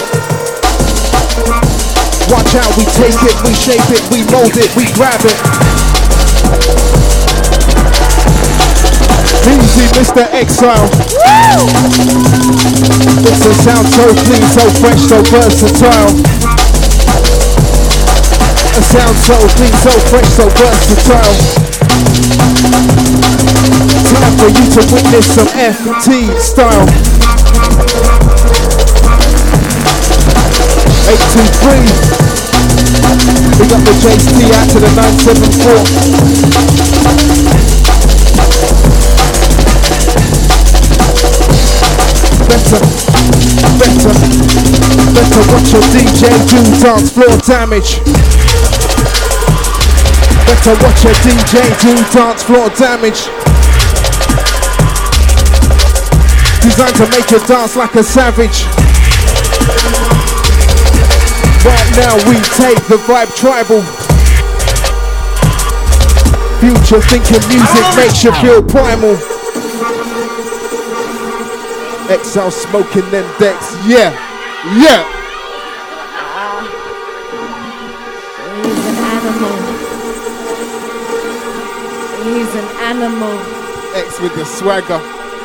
Watch how we take it, we shape it, we mold it, we grab it. Easy, Mr. Exile. It's a sound so clean, so fresh, so versatile. A sound so clean, so fresh, so versatile. Time for you to witness some FT style. 823. We got the JST out to the 974. Better watch your DJ do dance floor damage. Better watch your DJ do dance floor damage. Designed to make you dance like a savage. Right now we take the vibe tribal. Future thinking music makes you feel primal. Exile smoking them decks, yeah. He's an animal. He's an animal. X with the swagger.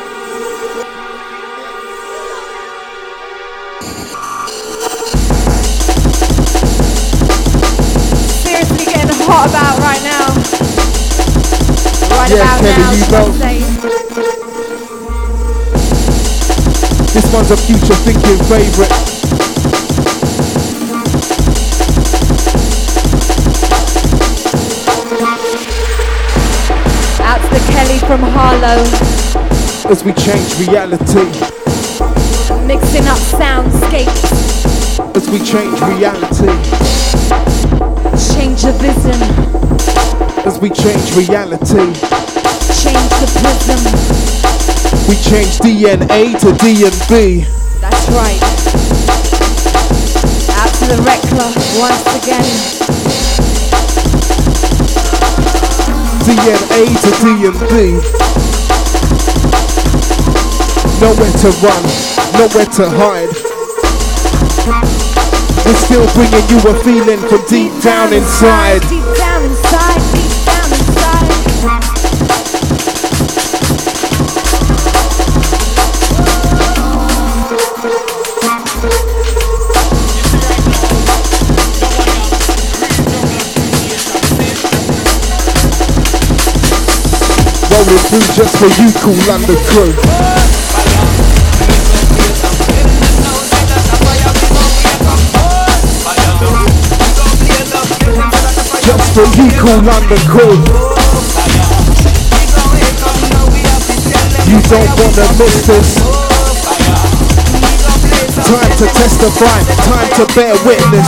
Seriously getting hot about right now. Right Yeah, about Kelly, now. you know. This one's a future thinking favourite. Out to the Kelly from Harlow. As we change reality. Mixing up soundscapes. As we change reality. Change the vision. As we change reality. Change the prism. We change DNA to D&B. That's right. Out to the Rekla once again. DNA to D&B. Nowhere to run, nowhere to hide. We're still bringing you a feeling from deep down inside. Deep down inside, deep down inside. Rolling through just for you, Cool London crew. Just for you, Cool London crew. You don't wanna miss this. Time to testify, time to bear witness.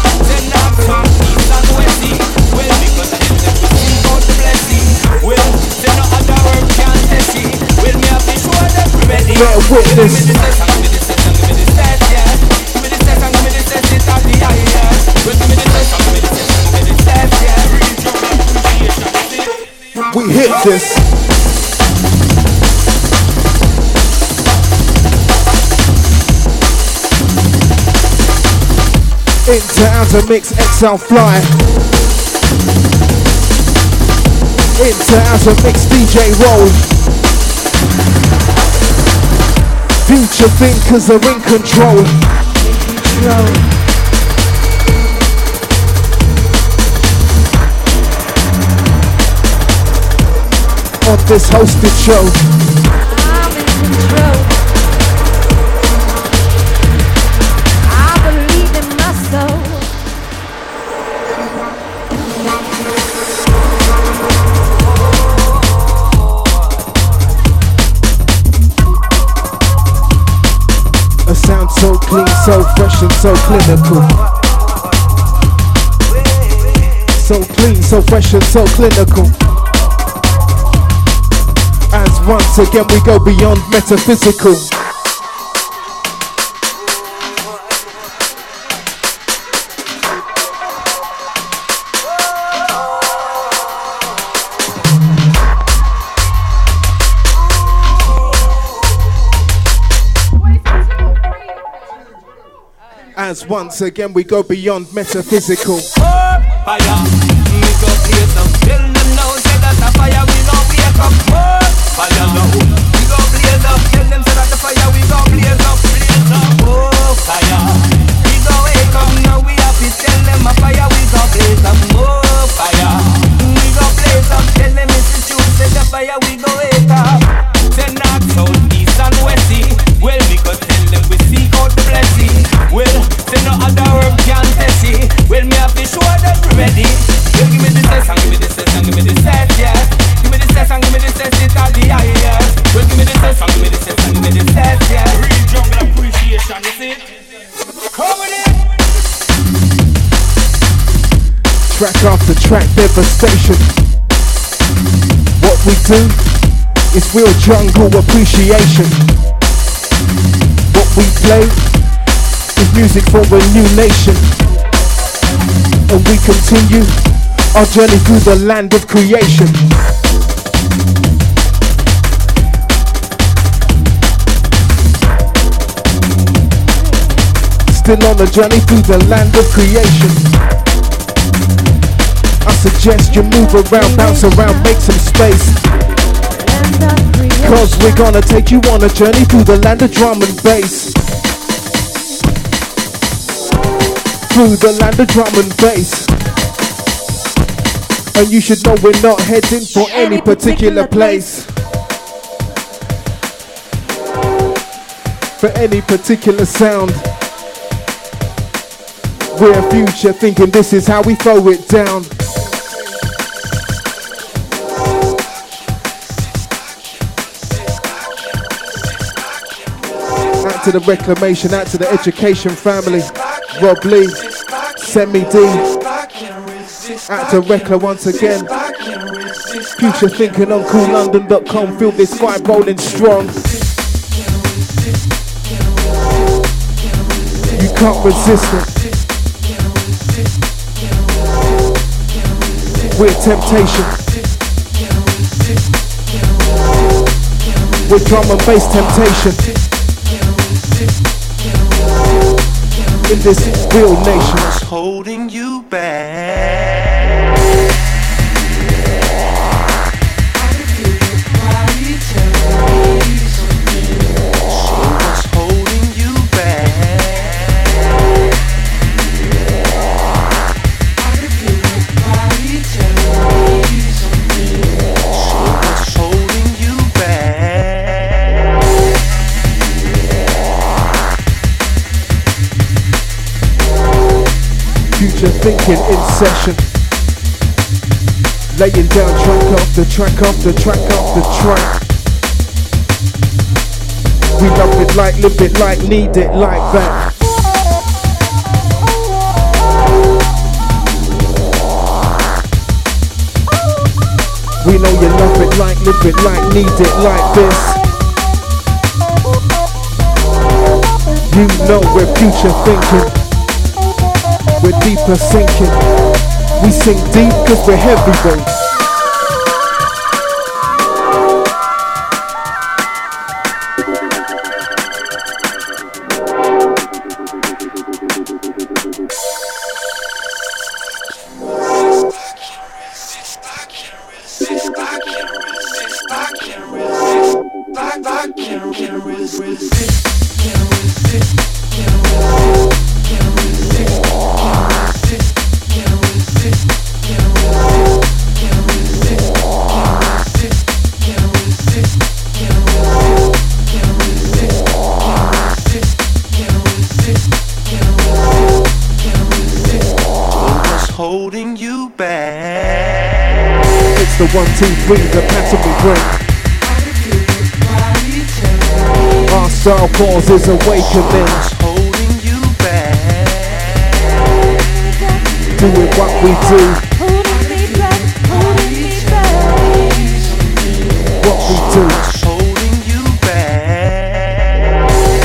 Bear witness. We hit this. Into outer mix XL Fly. Into outer mix DJ Roll. Future thinkers are in control. On this hosted show, I'm in control. I believe in my soul. a sound so clean, so fresh and so clinical. So clean, so fresh and so clinical. As once again we go beyond metaphysical. As once again we go beyond metaphysical. Track after track, devastation. What we do is real jungle appreciation. What we play is music for a new nation. And we continue our journey through the land of creation. Still on the journey through the land of creation. I suggest you move around, bounce around, make some space. Cause we're gonna take you on a journey through the land of drum and bass. Through the land of drum and bass. And you should know we're not heading for any particular place. For any particular sound. We're future thinking this is how we throw it down. Out to the reclamation, out to the education family. Rob Lee, Semi D. Out to Rekla once again. Future thinking on coollondon.com. Feel this vibe rolling strong. You can't resist it. We're temptation. We're drum and bass temptation. in this real nation. What's holding you back? Future thinking in session. Laying down track after track after track after track. We love it like, live it like, need it like that. We know you love it like, live it like, need it like this. You know we're future thinking. We're deeper sinking. We sink deep cause we're heavyweight. Holding you back. It's the 1, 2, 3, the pattern we bring. Our style causes awakening. Holding you back. Doing what we do. Holding me back, holding me back. What we do. Holding you back.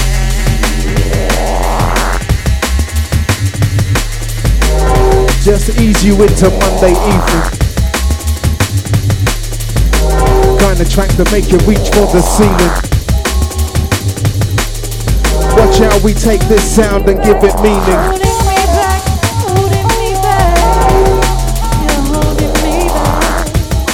Just ease you into Monday evening. Kind of track to make you reach for the ceiling. Watch how we take this sound and give it meaning. Holding me back, holding me back. You're holding me back.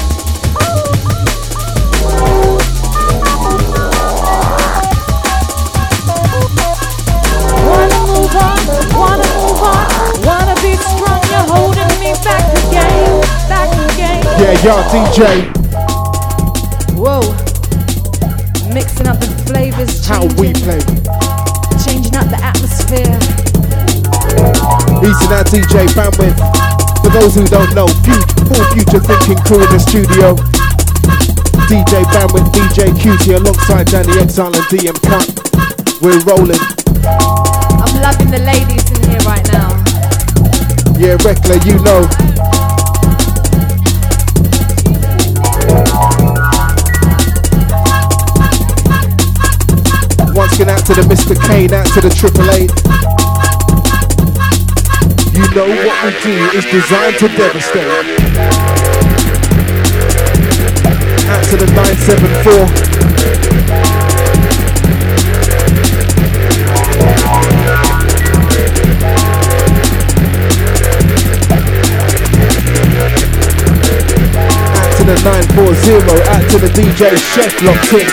Wanna move on, wanna move on, wanna be strong. You're holding me back again, back again. Yeah, y'all DJ. Whoa, mixing up the flavors, How we play. changing up the atmosphere. Easy now, DJ Bandwidth. For those who don't know, full future thinking crew in the studio. DJ Bandwidth, DJ QT alongside Danny Exile and DM Cut. We're rolling. I'm loving the ladies in here right now. Yeah, Reckler, you know. Once again out to the Mr. Kane, out to the Triple A. You know what we do is designed to devastate. Out to the 974. Out to the 940, out to the DJ Chef locked in.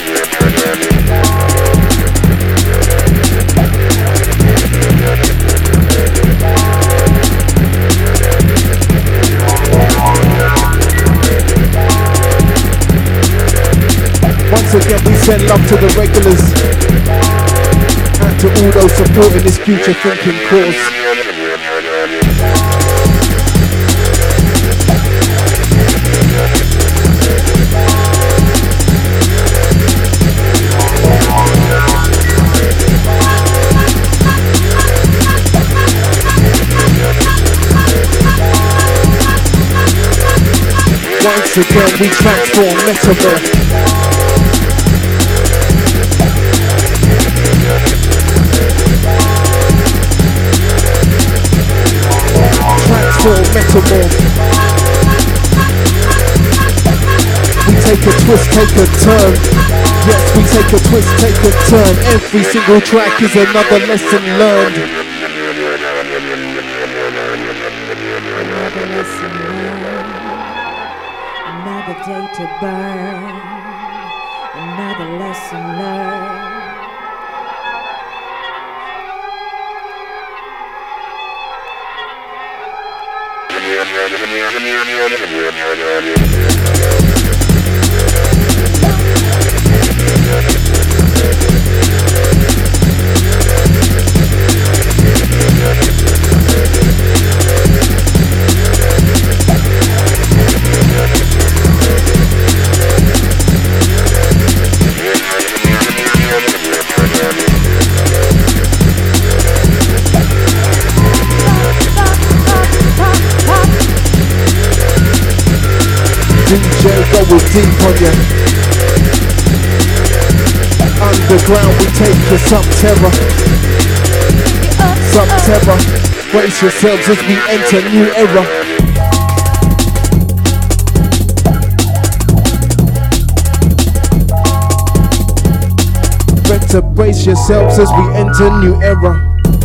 Once again we send love to the regulars and to all those supporting this future thinking cause. Once again we transform Metamorph. Transform Metamorph. We take a twist, take a turn. Yes, we take a twist, take a turn. Every single track is another lesson learned. to burn. Another lesson learned. DJ going deep on ya. Underground we take you some terror. Some terror. Brace yourselves as we enter new era. Better brace yourselves as we enter new era.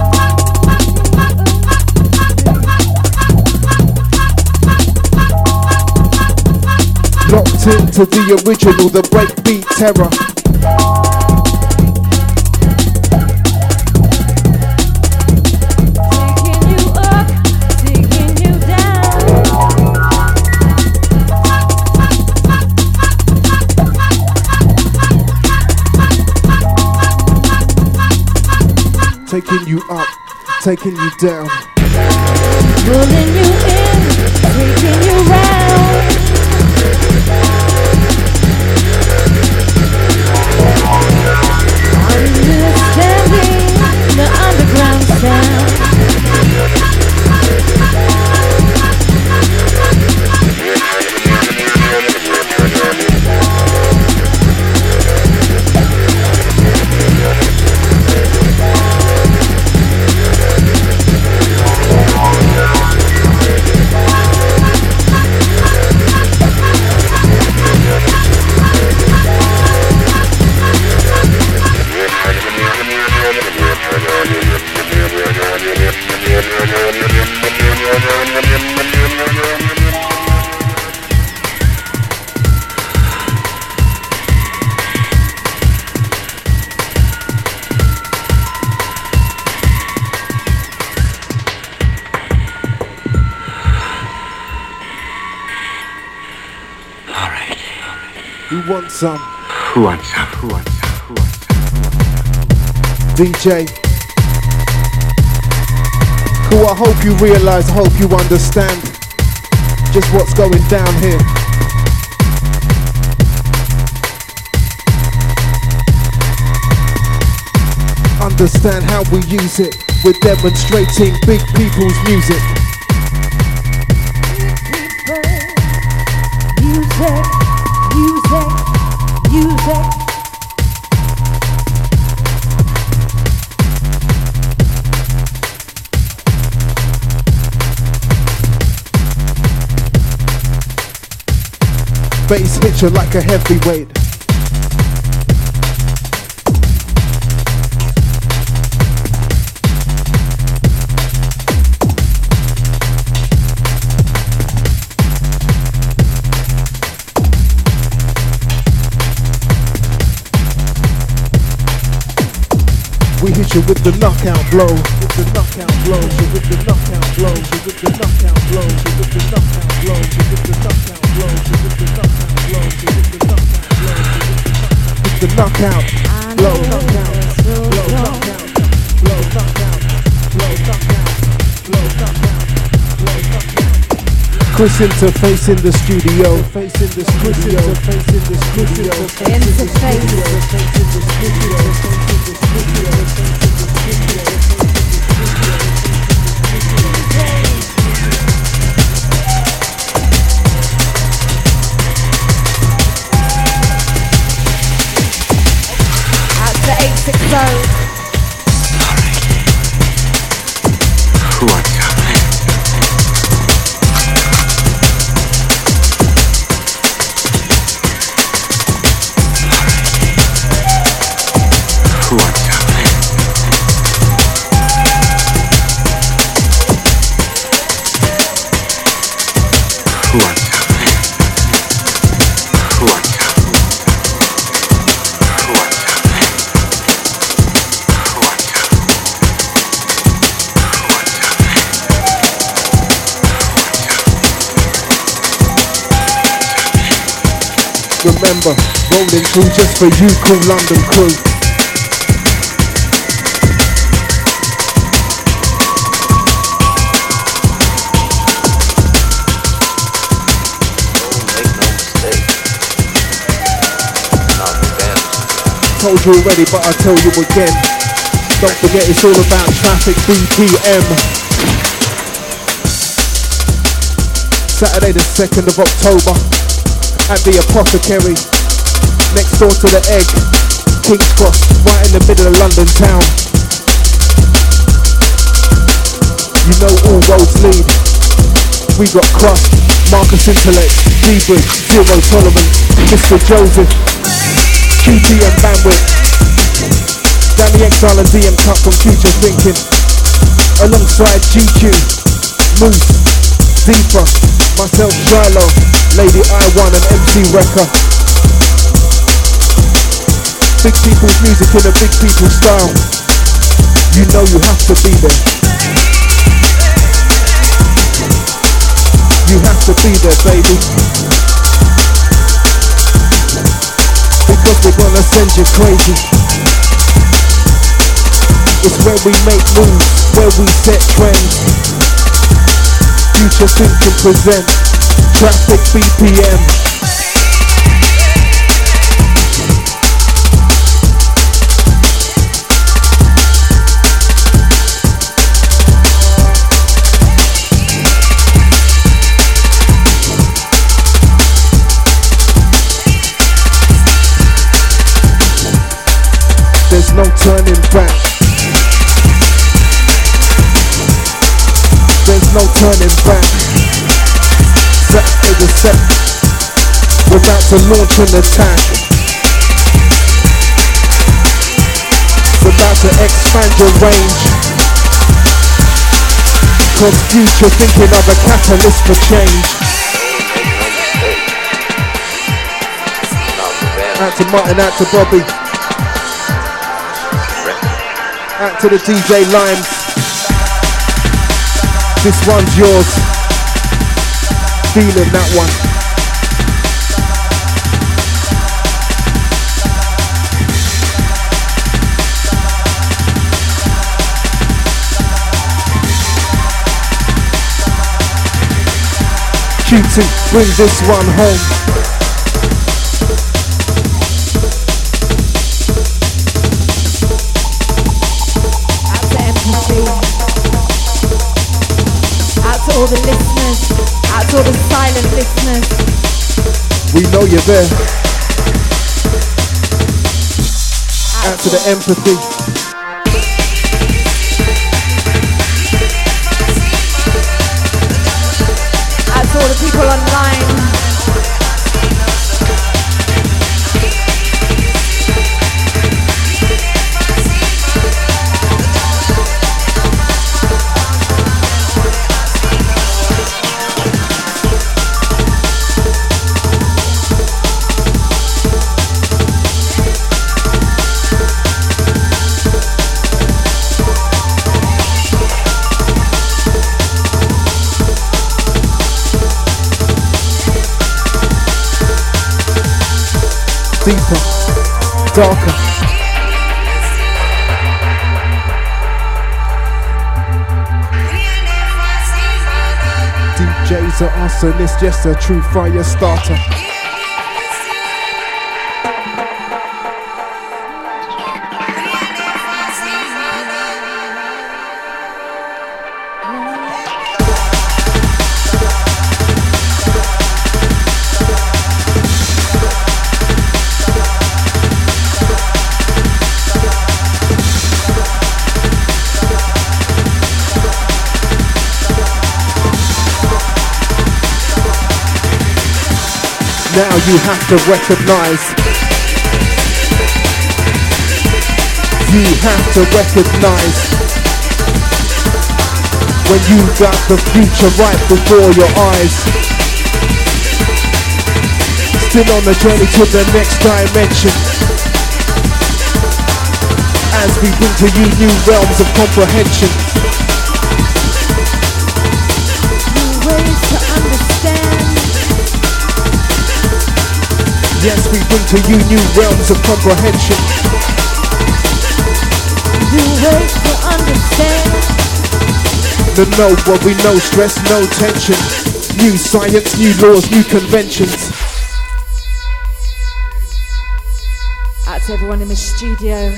Locked into the original, the breakbeat terror. Taking you up, taking you down. Taking you up, taking you down. Pulling you in, taking you round. Understanding the underground sound. Who wants some? Who wants some? Who wants some? Who wants some? DJ. Cool, I hope you realize, I hope you understand just what's going down here. Understand how we use it. We're demonstrating big people's music. Music, music, music. Bass hits you like a heavyweight. We hit you with the knockout blow, with the knockout blow, with the knockout blow, with the knockout blow, with the knockout blow, with the knockout blow, with the knockout blow, with the knockout blow, with the knockout blow, knockout blow, knockout blow, knockout blow, knockout blow, knockout blow, knockout. Chris Interface in the studio, face in the studio, face in the studio, Interface. Out to 860. Who wants some? Who wants some? Who wants some? Remember, rolling through just for you, cool London crew. Told you already, but I'll tell you again. Don't forget, it's all about traffic BPM. Saturday the 2nd of October at the Apothecary, next door to the Egg, King's Cross, right in the middle of London town. You know all roads lead. We got Crust, Marcus Intellect, D-Bridge, Zero Tolerance, Mr. Joseph, QT and Bandwidth, Danny Exile and DM Cut from Future Thinking, alongside GQ, Moose, Deeper, myself Shiloh, Lady I1 and MC Wrecker. Big people's music in a big people's style. You know you have to be there. You have to be there, baby. Because we're gonna send you crazy. It's where we make moves, where we set trends. Future Thinking present Traffic BPM. There's no turning back. There's no turning back. Saturday the 7th, we're about to launch an attack. We're about to expand your range. Cause Future Thinking of a catalyst for change. Out to Martin, out to Bobby. Out to the DJ Limes. This one's yours. Feeling that one. QT, bring this one home. All the listeners, out to all the silent listeners. We know you're there. Out to the empathy. Out to all the people online. Deeper, darker. DJ's are awesome, it's just a true fire starter. Now you have to recognize. You have to recognize when you got the future right before your eyes. Still on the journey to the next dimension, as we bring to you new realms of comprehension. New ways to understand. Yes, we bring to you new realms of comprehension. You wait to understand. The know what we know, stress, no tension. New science, new laws, new conventions. Out to everyone in the studio.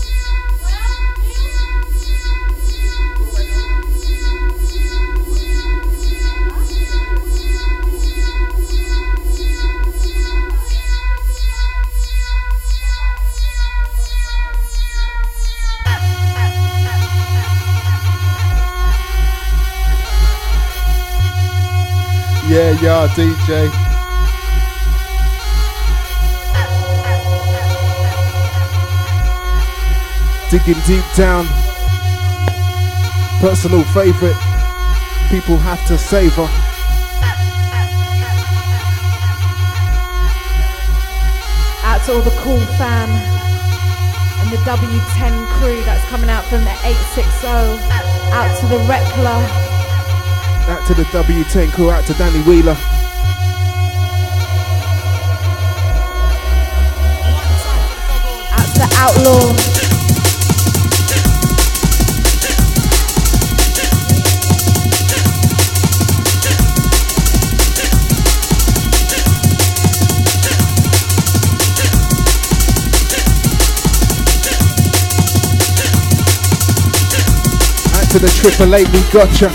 Yeah, DJ. Digging deep down. Personal favorite. People have to savor. Out to all the cool fam and the W10 crew that's coming out from the 860. Out to the Rekla. Out to the W10 crew, out to Danny Wheeler. Out to Outlaw. Out to the 888, we gotcha.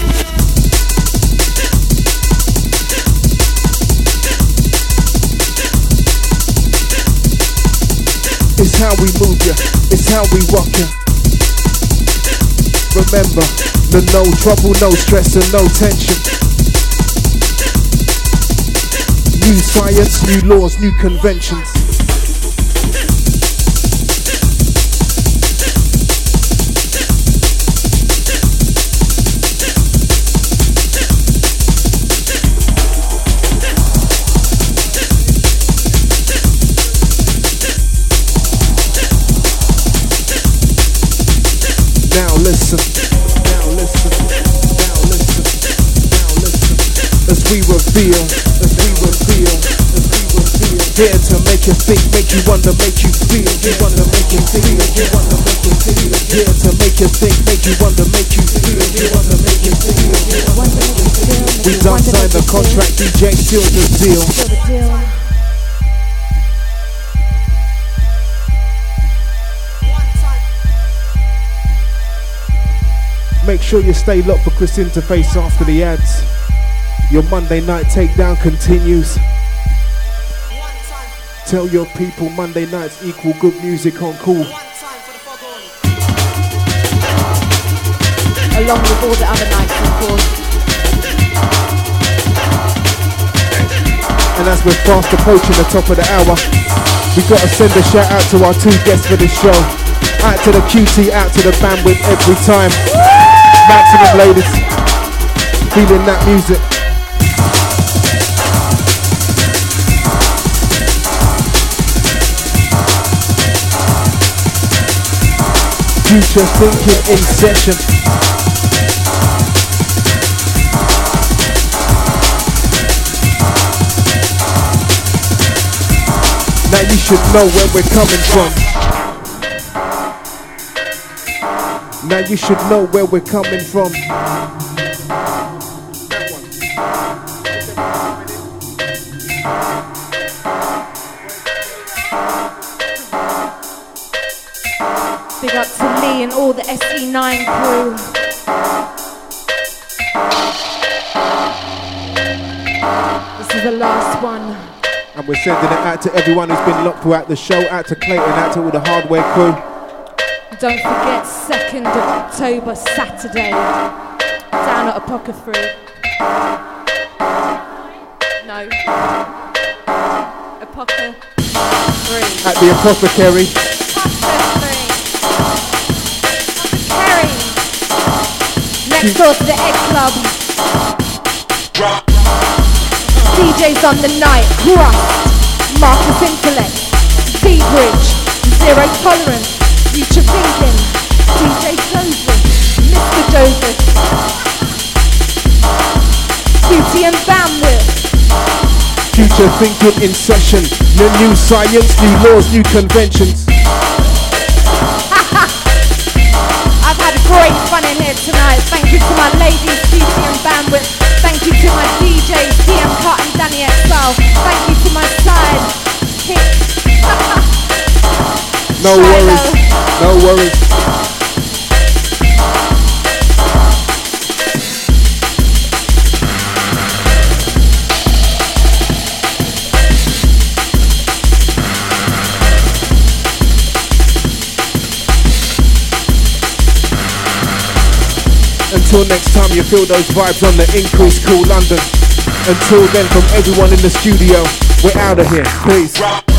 It's how we move ya, it's how we walk ya. Remember, the no trouble, no stress and no tension. New science, new laws, new conventions. Listen, now listen, now listen, now listen. As we reveal, as we reveal, as we reveal. Here to make you think, make you wonder, make you feel. You wonder, make you think, you wonder, make you feel. Here to make you think, make you wonder, make you feel. You wonder, make you feel. You wonder, make you feel. We done signed the contract, DJ sealed the deal. Make sure you stay locked for Chris Interface after the ads. Your Monday night takedown continues. Tell your people Monday nights equal good music on Cool. Along with all the other nights, of course. And as we're fast approaching the top of the hour, we gotta send a shout out to our two guests for this show. Out to the QT, out to the bandwidth every time. Maximum ladies, feeling that music. Future thinking in session. Now you should know where we're coming from. Now you should know where we're coming from. Big up to Lee and all the SE9 crew. This is the last one. And we're sending it out to everyone who's been locked throughout the show. Out to Clayton, out to all the hardware crew. Don't forget 2nd of October, Saturday, down at Apothecary. No. Apothecary. At the Apothecary. Apothecary. Next door to the Egg Club. DJs on the night. Rust. Marcus Intellect. B-Bridge. Zero Tolerance. Future Thinking, DJ Joseph, Mr. Joseph, Beauty and Bandwidth, future thinking in session. The new science, new laws, new conventions. I've had great fun in here tonight. Thank you to my ladies, TT and Bandwidth. Thank you to my DJs, TM Cut and Danny XL. Thank you to my side kick. No worries, no worries. Until next time you feel those vibes on the increase, cool London. Until then, from everyone in the studio, we're out of here. Peace.